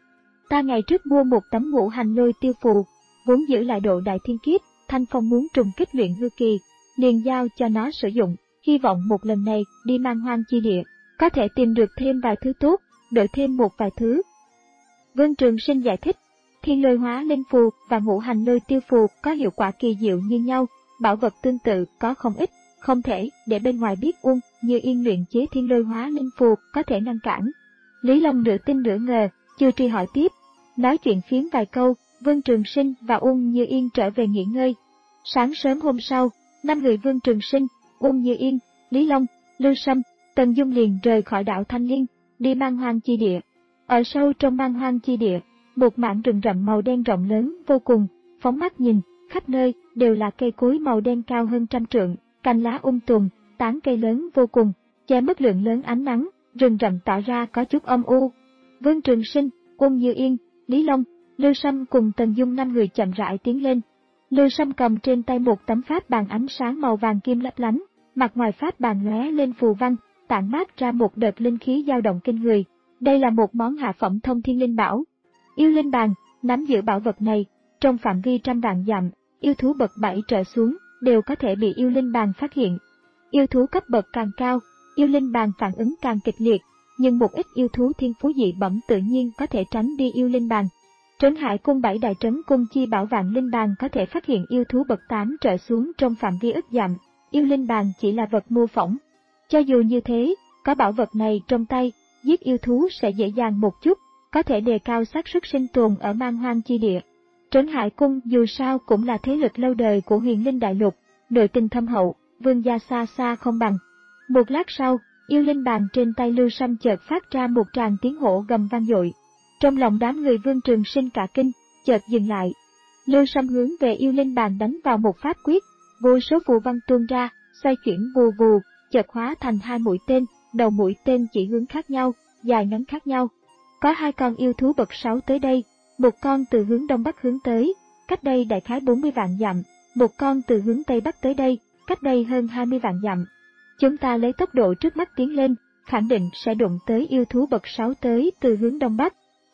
Ta ngày trước mua một tấm ngũ hành lôi tiêu phù, vốn giữ lại độ đại thiên kiếp, Thanh Phong muốn trùng kích luyện hư kỳ, liền giao cho nó sử dụng, hy vọng một lần này đi Man Hoang chi địa, có thể tìm được thêm vài thứ tốt, đổi thêm một vài thứ. Vương Trường Sinh giải thích, thiên lôi hóa linh phù và ngũ hành lôi tiêu phù có hiệu quả kỳ diệu như nhau, bảo vật tương tự có không ít, không thể để bên ngoài biết Uông Như Yên luyện chế thiên lôi hóa linh phù có thể ngăn cản. Lý Long nửa tin nửa ngờ, chưa truy hỏi tiếp, nói chuyện phiếm vài câu, Vương Trường Sinh và Uông Như Yên trở về nghỉ ngơi. Sáng sớm hôm sau, năm người Vương Trường Sinh, Uông Như Yên, Lý Long, Lưu Sâm, Tần Dung liền rời khỏi đảo Thanh Liên, đi Man Hoang chi địa. Ở sâu trong Man Hoang chi địa, một mảng rừng rậm màu đen rộng lớn vô cùng, phóng mắt nhìn, khắp nơi đều là cây cối màu đen cao hơn trăm trượng, cành lá um tùm, tán cây lớn vô cùng, che mất lượng lớn ánh nắng, rừng rậm tỏ ra có chút âm u. Vương Trường Sinh, Uông Như Yên, Lý Long, Lưu Sâm cùng Tần Dung năm người chậm rãi tiến lên. Lưu Sâm cầm trên tay một tấm pháp bàn ánh sáng màu vàng kim lấp lánh, mặt ngoài pháp bàn lóe lên phù văn, tản mát ra một đợt linh khí dao động kinh người. Đây là một món hạ phẩm thông thiên linh bảo. Yêu linh bàn, nắm giữ bảo vật này, trong phạm vi trăm vạn dặm, yêu thú bậc bảy trở xuống đều có thể bị yêu linh bàn phát hiện. Yêu thú cấp bậc càng cao, yêu linh bàn phản ứng càng kịch liệt, nhưng một ít yêu thú thiên phú dị bẩm tự nhiên có thể tránh đi yêu linh bàn. Trấn Hải cung bảy đại trấn cung chi bảo vạn linh bàn có thể phát hiện yêu thú bậc tám trở xuống trong phạm vi ức dặm, yêu linh bàn chỉ là vật mô phỏng. Cho dù như thế, có bảo vật này trong tay, giết yêu thú sẽ dễ dàng một chút, có thể đề cao xác suất sinh tồn ở Man Hoang chi địa. Trấn Hải cung dù sao cũng là thế lực lâu đời của Huyền Linh đại lục, nội tình thâm hậu, vương gia xa xa không bằng. Một lát sau, yêu linh bàn trên tay Lưu Sâm chợt phát ra một tràng tiếng hổ gầm vang dội. Trong lòng đám người Vương Trường Sinh cả kinh, chợt dừng lại. Lưu Sâm hướng về yêu linh bàn đánh vào một pháp quyết, vô số phù văn tuôn ra, xoay chuyển vù vù, chợt hóa thành hai mũi tên, đầu mũi tên chỉ hướng khác nhau, dài ngắn khác nhau. Có hai con yêu thú bậc sáu tới đây, một con từ hướng đông bắc hướng tới, cách đây đại khái bốn mươi vạn dặm, một con từ hướng tây bắc tới đây, cách đây hơn hai mươi vạn dặm. Chúng ta lấy tốc độ trước mắt tiến lên, khẳng định sẽ đụng tới yêu thú bậc sáu tới từ hướng đông bắc.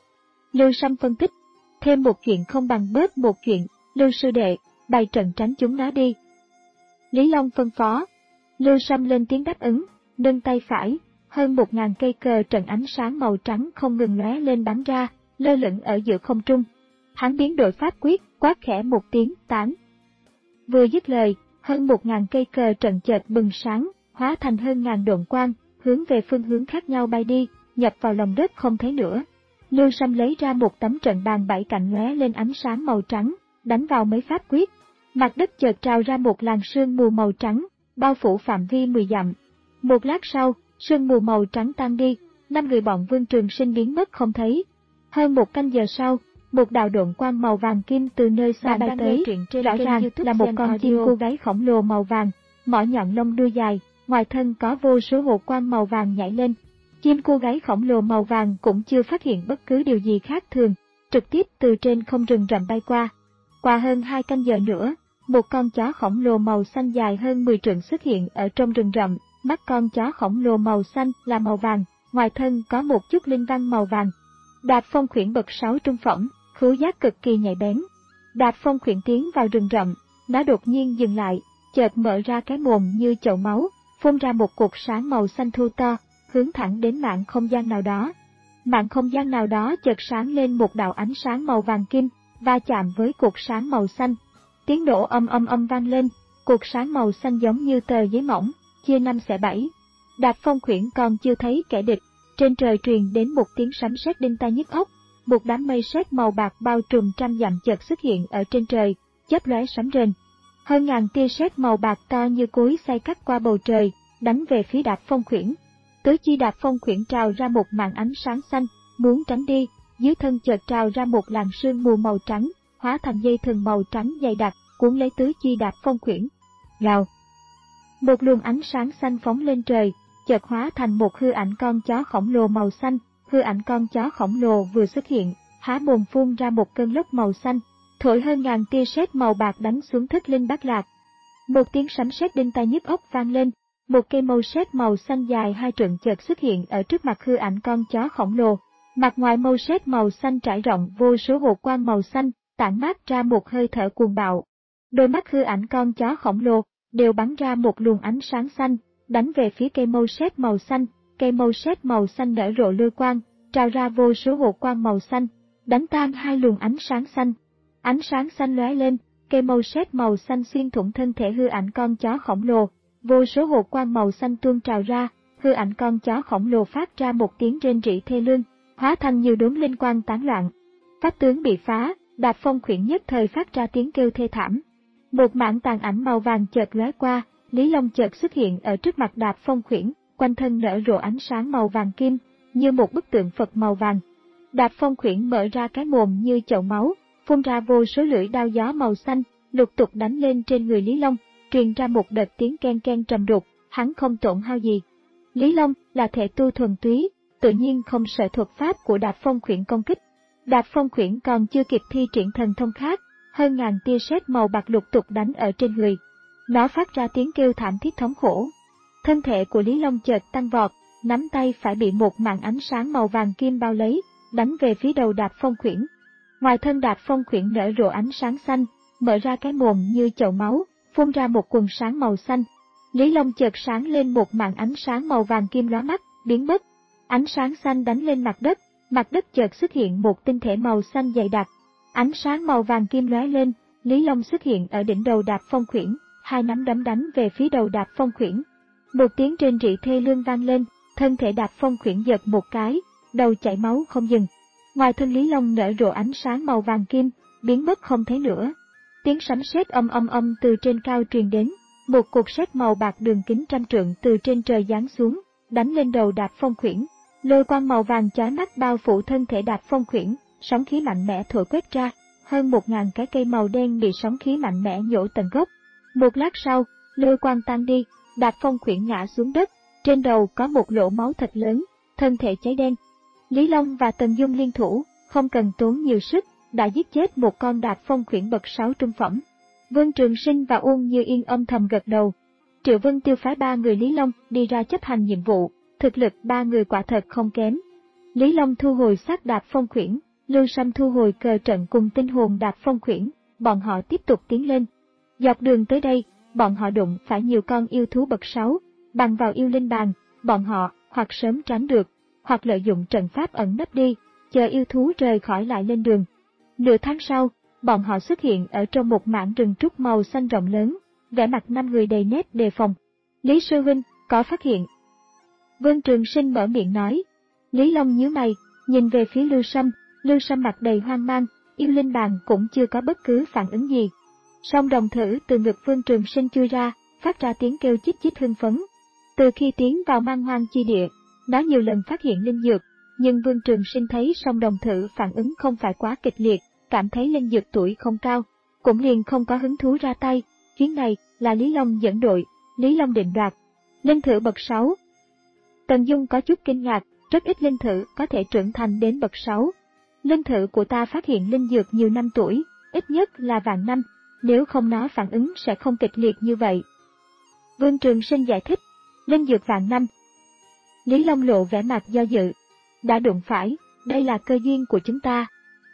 Lưu Sâm phân tích, thêm một chuyện không bằng bớt một chuyện, Lưu sư đệ, bày trận tránh chúng nó đi. Lý Long phân phó, Lưu Sâm lên tiếng đáp ứng, nâng tay phải, hơn một ngàn cây cờ trận ánh sáng màu trắng không ngừng lóe lên bắn ra, lơ lửng ở giữa không trung. Hắn biến đổi pháp quyết, quát khẽ một tiếng tán. Vừa dứt lời, hơn một ngàn cây cờ trận chợt bừng sáng, hóa thành hơn ngàn độn quang, hướng về phương hướng khác nhau bay đi, nhập vào lòng đất không thấy nữa. Lưu Sâm lấy ra một tấm trận bàn bảy cạnh lóe lên ánh sáng màu trắng, đánh vào mấy pháp quyết. Mặt đất chợt trào ra một làn sương mù màu trắng, bao phủ phạm vi mười dặm. Một lát sau, sương mù màu trắng tan đi, năm người bọn Vương Trường Sinh biến mất không thấy. Hơn một canh giờ sau, một đạo độn quang màu vàng kim từ nơi xa bay tới, rõ ràng là một con chim cô gái khổng lồ màu vàng, mỏ nhọn lông đuôi dài, ngoài thân có vô số hộ quang màu vàng nhảy lên. Chim cô gái khổng lồ màu vàng cũng chưa phát hiện bất cứ điều gì khác thường, trực tiếp từ trên không rừng rậm bay qua. Qua hơn hai canh giờ nữa, một con chó khổng lồ màu xanh dài hơn mười trượng xuất hiện ở trong rừng rậm. Mắt con chó khổng lồ màu xanh là màu vàng, ngoài thân có một chút linh văn màu vàng. Đạp Phong Khuyển bậc sáu trung phẩm, khứu giác cực kỳ nhạy bén. Đạp Phong Khuyển tiến vào rừng rậm, nó đột nhiên dừng lại, chợt mở ra cái mồm như chậu máu, phun ra một cột sáng màu xanh thu to, hướng thẳng đến mảng không gian nào đó. Mảng không gian nào đó chợt sáng lên một đạo ánh sáng màu vàng kim, va chạm với cột sáng màu xanh. Tiếng nổ âm âm âm vang lên, cột sáng màu xanh giống như tờ giấy mỏng, chia năm xẻ bảy. Đạp Phong Khuyển còn chưa thấy kẻ địch, trên trời truyền đến một tiếng sấm sét đinh tai nhức óc, một đám mây sét màu bạc bao trùm trăm dặm chợt xuất hiện ở trên trời, chớp lóe sấm rền. Hơn ngàn tia sét màu bạc to như cối xay cắt qua bầu trời, đánh về phía Đạp Phong Khuyển. Tứ chi Đạp Phong Khuyển trào ra một màn ánh sáng xanh, muốn tránh đi, dưới thân chợt trào ra một làn sương mù màu trắng, hóa thành dây thừng màu trắng dày đặc, cuốn lấy tứ chi Đạp Phong Khuyển. Gào. Một luồng ánh sáng xanh phóng lên trời, chợt hóa thành một hư ảnh con chó khổng lồ màu xanh. Hư ảnh con chó khổng lồ vừa xuất hiện, há mồm phun ra một cơn lốc màu xanh, thổi hơn ngàn tia sét màu bạc đánh xuống thất linh bát lạc. Một tiếng sấm sét đinh tai nhức óc vang lên, một cây mâu sét màu xanh dài hai trượng chợt xuất hiện ở trước mặt hư ảnh con chó khổng lồ. Mặt ngoài mâu sét màu xanh trải rộng vô số hộ quang màu xanh, tản mát ra một hơi thở cuồng bạo. Đôi mắt hư ảnh con chó khổng lồ đều bắn ra một luồng ánh sáng xanh, đánh về phía cây mâu sét màu xanh. Cây mâu sét màu xanh nở rộ lôi quang, trào ra vô số hộ quang màu xanh, đánh tan hai luồng ánh sáng xanh. Ánh sáng xanh lóe lên, cây mâu sét màu xanh xuyên thủng thân thể hư ảnh con chó khổng lồ, vô số hộ quang màu xanh tuôn trào ra, hư ảnh con chó khổng lồ phát ra một tiếng rên rỉ thê lương, hóa thành nhiều đốm linh quang tán loạn. Pháp tướng bị phá, Đạp Phong Khuyển nhất thời phát ra tiếng kêu thê thảm. Một mảng tàn ảnh màu vàng chợt lóe qua, Lý Long chợt xuất hiện ở trước mặt Đạp Phong Khuyển, quanh thân nở rộ ánh sáng màu vàng kim, như một bức tượng Phật màu vàng. Đạp Phong Khuyển mở ra cái mồm như chậu máu, phun ra vô số lưỡi đao gió màu xanh, lục tục đánh lên trên người Lý Long, truyền ra một đợt tiếng ken ken trầm đục, hắn không tổn hao gì. Lý Long là thể tu thuần túy, tự nhiên không sợ thuật pháp của Đạp Phong Khuyển công kích. Đạp Phong Khuyển còn chưa kịp thi triển thần thông khác, hơn ngàn tia sét màu bạc lục tục đánh ở trên người. Nó phát ra tiếng kêu thảm thiết thống khổ. Thân thể của Lý Long chợt tăng vọt, nắm tay phải bị một màn ánh sáng màu vàng kim bao lấy, đánh về phía đầu Đạp Phong Khuyển. Ngoài thân Đạp Phong Khuyển nở rộ ánh sáng xanh, mở ra cái mồm như chậu máu, phun ra một quần sáng màu xanh. Lý Long chợt sáng lên một màn ánh sáng màu vàng kim lóa mắt, biến mất. Ánh sáng xanh đánh lên mặt đất, mặt đất chợt xuất hiện một tinh thể màu xanh dày đặc. Ánh sáng màu vàng kim lóe lên, Lý Long xuất hiện ở đỉnh đầu Đạp Phong Khuyển, hai nắm đấm đánh về phía đầu Đạp Phong Khuyển. Một tiếng rên rỉ thê lương vang lên, thân thể Đạp Phong Khuyển giật một cái, đầu chảy máu không dừng. Ngoài thân Lý Long nở rộ ánh sáng màu vàng kim, biến mất không thấy nữa. Tiếng sấm sét âm âm âm từ trên cao truyền đến, một cột sét màu bạc đường kính trăm trượng từ trên trời giáng xuống, đánh lên đầu Đạp Phong Khuyển. Lôi quang màu vàng chói mắt bao phủ thân thể Đạp Phong Khuyển, sóng khí mạnh mẽ thổi quét ra, hơn một ngàn cái cây màu đen bị sóng khí mạnh mẽ nhổ tận gốc. Một lát sau, lôi quang tan đi, Đạp Phong Khuyển ngã xuống đất, trên đầu có một lỗ máu thật lớn, thân thể cháy đen. Lý Long và Tần Dung liên thủ, không cần tốn nhiều sức, đã giết chết một con Đạp Phong Khuyển bậc sáu trung phẩm. Vương Trường Sinh và Uông Như Yên âm thầm gật đầu. Triệu Vân Tiêu phái ba người Lý Long đi ra chấp hành nhiệm vụ, thực lực ba người quả thật không kém. Lý Long thu hồi xác Đạp Phong Khuyển, Lưu Sâm thu hồi cờ trận cùng tinh hồn Đạp Phong Khuyển, bọn họ tiếp tục tiến lên. Dọc đường tới đây, bọn họ đụng phải nhiều con yêu thú bậc sáu, bằng vào yêu linh bàn, bọn họ hoặc sớm tránh được, hoặc lợi dụng trận pháp ẩn nấp đi, chờ yêu thú rời khỏi lại lên đường. Nửa tháng sau, bọn họ xuất hiện ở trong một mảng rừng trúc màu xanh rộng lớn, vẻ mặt năm người đầy nét đề phòng. Lý sư huynh, có phát hiện? Vương Trường Sinh mở miệng nói. Lý Long nhíu mày, nhìn về phía Lưu Sâm, Lưu Sâm mặt đầy hoang mang, yêu linh bàn cũng chưa có bất cứ phản ứng gì. Song đồng thử từ ngực Vương Trường Sinh chui ra, phát ra tiếng kêu chích chích hưng phấn. Từ khi tiến vào man hoang chi địa, nó nhiều lần phát hiện linh dược, nhưng Vương Trường Sinh thấy song đồng thử phản ứng không phải quá kịch liệt, cảm thấy linh dược tuổi không cao, cũng liền không có hứng thú ra tay. Chuyến này là Lý Long dẫn đội, Lý Long định đoạt. Linh thử bậc sáu. Tần Dung có chút kinh ngạc, rất ít linh thử có thể trưởng thành đến bậc sáu. Linh thử của ta phát hiện linh dược nhiều năm tuổi, ít nhất là vạn năm, nếu không nó phản ứng sẽ không kịch liệt như vậy. Vương Trường Sinh giải thích, linh dược vạn năm. Lý Long lộ vẻ mặt do dự, đã đụng phải, đây là cơ duyên của chúng ta.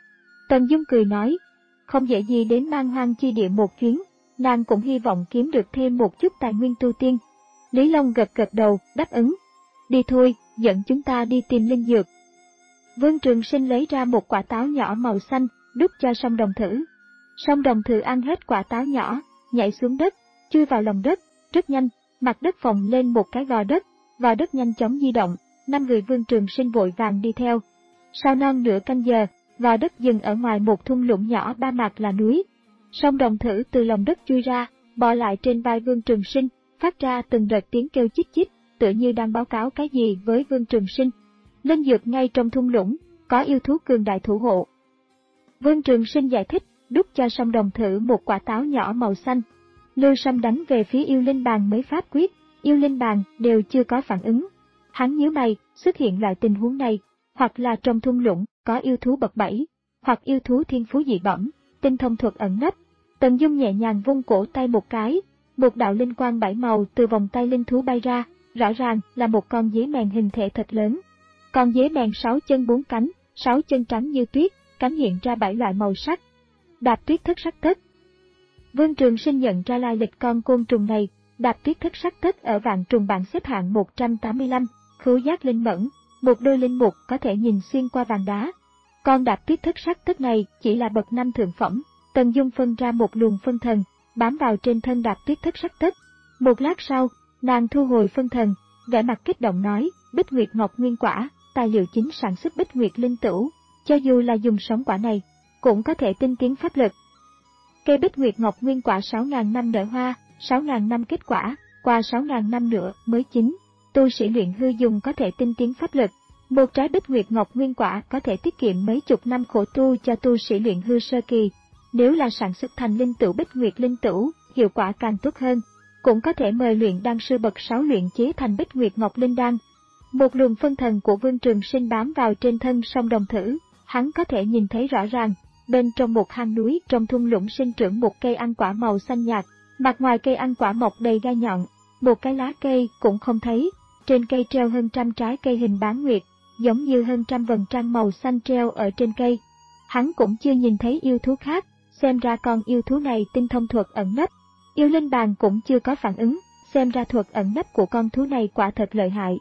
Tần Dung cười nói, không dễ gì đến man hoang chi địa một chuyến, nàng cũng hy vọng kiếm được thêm một chút tài nguyên tu tiên. Lý Long gật gật đầu, đáp ứng. Đi thôi, dẫn chúng ta đi tìm linh dược. Vương Trường Sinh lấy ra một quả táo nhỏ màu xanh, đút cho song đồng thử. Song đồng thử ăn hết quả táo nhỏ, nhảy xuống đất, chui vào lòng đất, rất nhanh, mặt đất phồng lên một cái gò đất, gò đất nhanh chóng di động, năm người Vương Trường Sinh vội vàng đi theo. Sau non nửa canh giờ, gò đất dừng ở ngoài một thung lũng nhỏ ba mặt là núi. Song đồng thử từ lòng đất chui ra, bò lại trên vai Vương Trường Sinh, phát ra từng đợt tiếng kêu chích chích, tựa như đang báo cáo cái gì với Vương Trường Sinh. Linh dược ngay trong thung lũng, có yêu thú cường đại thủ hộ. Vương Trường Sinh giải thích, đút cho song đồng thử một quả táo nhỏ màu xanh. Lưu Sâm đánh về phía yêu linh bàn mấy pháp quyết, yêu linh bàn đều chưa có phản ứng. Hắn nhíu mày, xuất hiện loại tình huống này, hoặc là trong thung lũng có yêu thú bậc bảy, hoặc yêu thú thiên phú dị bẩm, tinh thông thuật ẩn nấp. Tần Dung nhẹ nhàng vung cổ tay một cái, một đạo linh quang bảy màu từ vòng tay linh thú bay ra, rõ ràng là một con dế mèn hình thể thật lớn. Con dế mèn sáu chân bốn cánh, sáu chân trắng như tuyết, cánh hiện ra bảy loại màu sắc. Đạp tuyết thất sắc tất. Vương Trường Sinh nhận ra lai lịch con côn trùng này, đạp tuyết thất sắc tất ở vạn trùng bảng xếp hạng một trăm tám mươi lăm, khứu giác linh mẫn, một đôi linh mục có thể nhìn xuyên qua vàng đá. Con đạp tuyết thất sắc tất này chỉ là bậc năm thượng phẩm. Tần Dung phân ra một luồng phân thần, bám vào trên thân đạp tuyết thất sắc tất. Một lát sau, nàng thu hồi phân thần, vẻ mặt kích động nói, Bích Nguyệt Ngọc Nguyên Quả, tài liệu chính sản xuất Bích Nguyệt Linh Tửu, cho dù là dùng sống quả này, cũng có thể tinh tiến pháp lực. Cây Bích Nguyệt Ngọc Nguyên Quả sáu nghìn năm nở hoa, sáu nghìn năm kết quả, qua sáu nghìn năm nữa mới chín. Tu sĩ luyện hư dùng có thể tinh tiến pháp lực. Một trái Bích Nguyệt Ngọc Nguyên Quả có thể tiết kiệm mấy chục năm khổ tu cho tu sĩ luyện hư sơ kỳ. Nếu là sản xuất thành linh tửu Bích Nguyệt Linh Tửu, hiệu quả càng tốt hơn. Cũng có thể mời luyện đan sư bậc sáu luyện chế thành Bích Nguyệt Ngọc Linh Đan. Một luồng phân thần của Vương Trường Sinh bám vào trên thân song đồng thử, hắn có thể nhìn thấy rõ ràng, bên trong một hang núi trong thung lũng sinh trưởng một cây ăn quả màu xanh nhạt, mặt ngoài cây ăn quả mọc đầy gai nhọn, một cái lá cây cũng không thấy, trên cây treo hơn trăm trái cây hình bán nguyệt, giống như hơn trăm vầng trăng màu xanh treo ở trên cây. Hắn cũng chưa nhìn thấy yêu thú khác, xem ra con yêu thú này tinh thông thuật ẩn nấp. Yêu linh bàn cũng chưa có phản ứng, xem ra thuật ẩn nấp của con thú này quả thật lợi hại.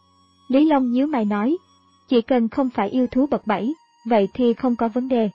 Lý Long nhíu mày nói, chỉ cần không phải yêu thú bậc bảy, vậy thì không có vấn đề.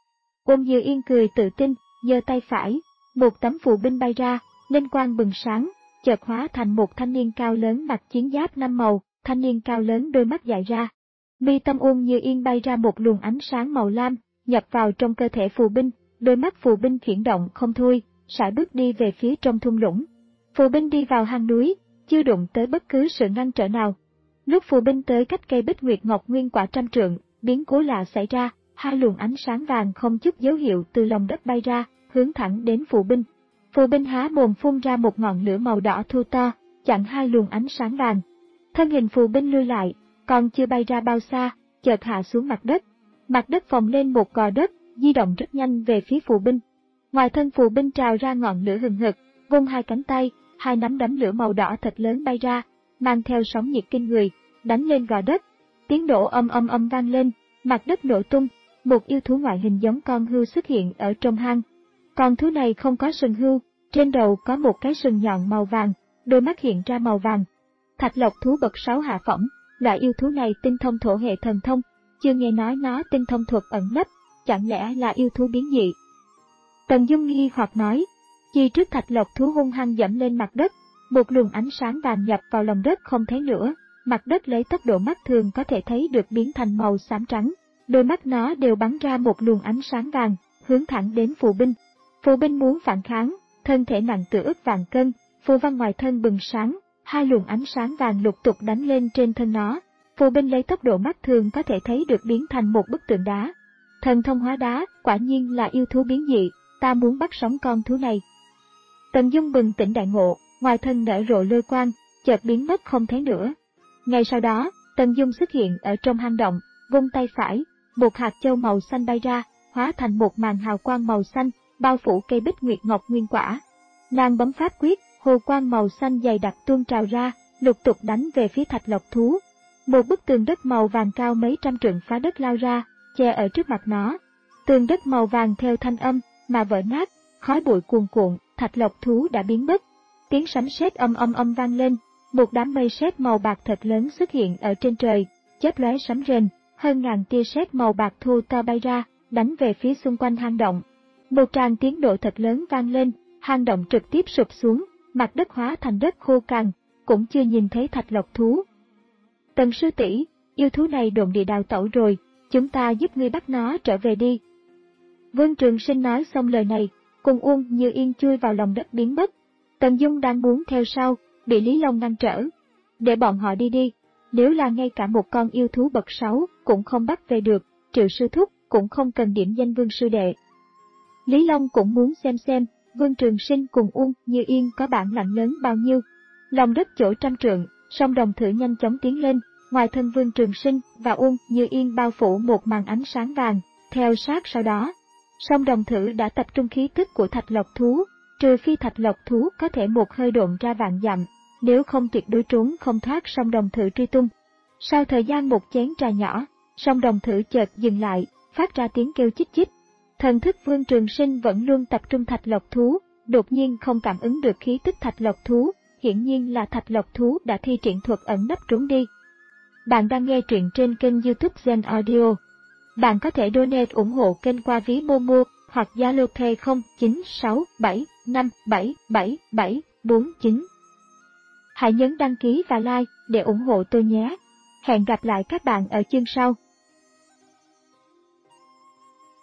Ôn Như Yên cười tự tin, giơ tay phải, một tấm phù binh bay ra, linh quang bừng sáng, chợt hóa thành một thanh niên cao lớn mặc chiến giáp năm màu, thanh niên cao lớn đôi mắt dại ra. Mi tâm Ôn Như Yên bay ra một luồng ánh sáng màu lam, nhập vào trong cơ thể phù binh, đôi mắt phù binh chuyển động không thôi, sải bước đi về phía trong thung lũng. Phù binh đi vào hang núi, chưa đụng tới bất cứ sự ngăn trở nào. Lúc phù binh tới cách cây Bích Nguyệt Ngọc Nguyên Quả trăm trượng, biến cố lạ xảy ra, hai luồng ánh sáng vàng không chút dấu hiệu từ lòng đất bay ra, hướng thẳng đến phù binh. Phù binh há mồm phun ra một ngọn lửa màu đỏ thu to, chặn hai luồng ánh sáng vàng. Thân hình phù binh lui lại, còn chưa bay ra bao xa, chợt hạ xuống mặt đất. Mặt đất phồng lên một gò đất, di động rất nhanh về phía phù binh. Ngoài thân phù binh trào ra ngọn lửa hừng hực, vung hai cánh tay, hai nắm đấm lửa màu đỏ thật lớn bay ra, mang theo sóng nhiệt kinh người, đánh lên gò đất. Tiếng nổ âm âm âm vang lên, mặt đất nổ tung, một yêu thú ngoại hình giống con hươu xuất hiện ở trong hang. Con thú này không có sừng hươu, trên đầu có một cái sừng nhọn màu vàng, đôi mắt hiện ra màu vàng. Thạch lộc thú bậc sáu hạ phẩm, loại yêu thú này tinh thông thổ hệ thần thông, chưa nghe nói nó tinh thông thuật ẩn nấp, chẳng lẽ là yêu thú biến dị? Tần Dung nghi hoặc nói, chi trước thạch lộc thú hung hăng dẫm lên mặt đất, một luồng ánh sáng vàng nhập vào lòng đất không thấy nữa, mặt đất lấy tốc độ mắt thường có thể thấy được biến thành màu xám trắng, đôi mắt nó đều bắn ra một luồng ánh sáng vàng, hướng thẳng đến phù binh. Phù binh muốn phản kháng, thân thể nặng tựa ức vạn cân, phù văn ngoài thân bừng sáng, hai luồng ánh sáng vàng lục tục đánh lên trên thân nó. Phù binh lấy tốc độ mắt thường có thể thấy được biến thành một bức tượng đá. Thần thông hóa đá, quả nhiên là yêu thú biến dị, ta muốn bắt sống con thú này. Tần Dung bừng tỉnh đại ngộ, ngoài thân nở rộ lôi quang, chợt biến mất không thấy nữa. Ngay sau đó, Tần Dung xuất hiện ở trong hang động, vung tay phải, một hạt châu màu xanh bay ra, hóa thành một màn hào quang màu xanh, bao phủ cây bích nguyệt ngọc nguyên quả. Nàng bấm pháp quyết, hồ quang màu xanh dày đặc tuôn trào ra, lục tục đánh về phía thạch lộc thú. Một bức tường đất màu vàng cao mấy trăm trượng phá đất lao ra, che ở trước mặt nó. Tường đất màu vàng theo thanh âm mà vỡ nát, khói bụi cuồn cuộn, thạch lộc thú đã biến mất. Tiếng sấm sét âm âm âm vang lên, một đám mây sét màu bạc thật lớn xuất hiện ở trên trời, chớp lóe sấm rền, hơn ngàn tia sét màu bạc thô to bay ra, đánh về phía xung quanh hang động. Một tràng tiếng nổ thật lớn vang lên, hang động trực tiếp sụp xuống, mặt đất hóa thành đất khô cằn, cũng chưa nhìn thấy thạch lộc thú. Tần sư tỷ, yêu thú này độn địa đào tẩu rồi, chúng ta giúp ngươi bắt nó trở về đi. Vương Trường Sinh nói xong lời này, cùng Uông Như Yên chui vào lòng đất biến mất. Tần Dung đang muốn theo sau, bị Lý Long ngăn trở. Để bọn họ đi đi, nếu là ngay cả một con yêu thú bậc sáu cũng không bắt về được, Triệu sư thúc cũng không cần điểm danh Vương sư đệ. Lý Long cũng muốn xem xem, Vương Trường Sinh cùng Uông Như Yên có bản lãnh lớn bao nhiêu. Lòng đất chỗ trăm trượng, song đồng thử nhanh chóng tiến lên, ngoài thân Vương Trường Sinh và Uông Như Yên bao phủ một màn ánh sáng vàng, theo sát sau đó. Song đồng thử đã tập trung khí tức của thạch lộc thú, trừ phi thạch lộc thú có thể một hơi độn ra vạn dặm, nếu không tuyệt đối trốn không thoát song đồng thử truy tung. Sau thời gian một chén trà nhỏ, song đồng thử chợt dừng lại, phát ra tiếng kêu chích chích. Thần thức Vương Trường Sinh vẫn luôn tập trung thạch lộc thú, đột nhiên không cảm ứng được khí tức thạch lộc thú, hiển nhiên là thạch lộc thú đã thi triển thuật ẩn nấp trốn đi. Bạn đang nghe truyện trên kênh YouTube Zen Audio. Bạn có thể donate ủng hộ kênh qua ví Momo hoặc Zalo Pay không chín sáu bảy năm bảy bảy bảy bốn chín. Hãy nhấn đăng ký và like để ủng hộ tôi nhé. Hẹn gặp lại các bạn ở chương sau.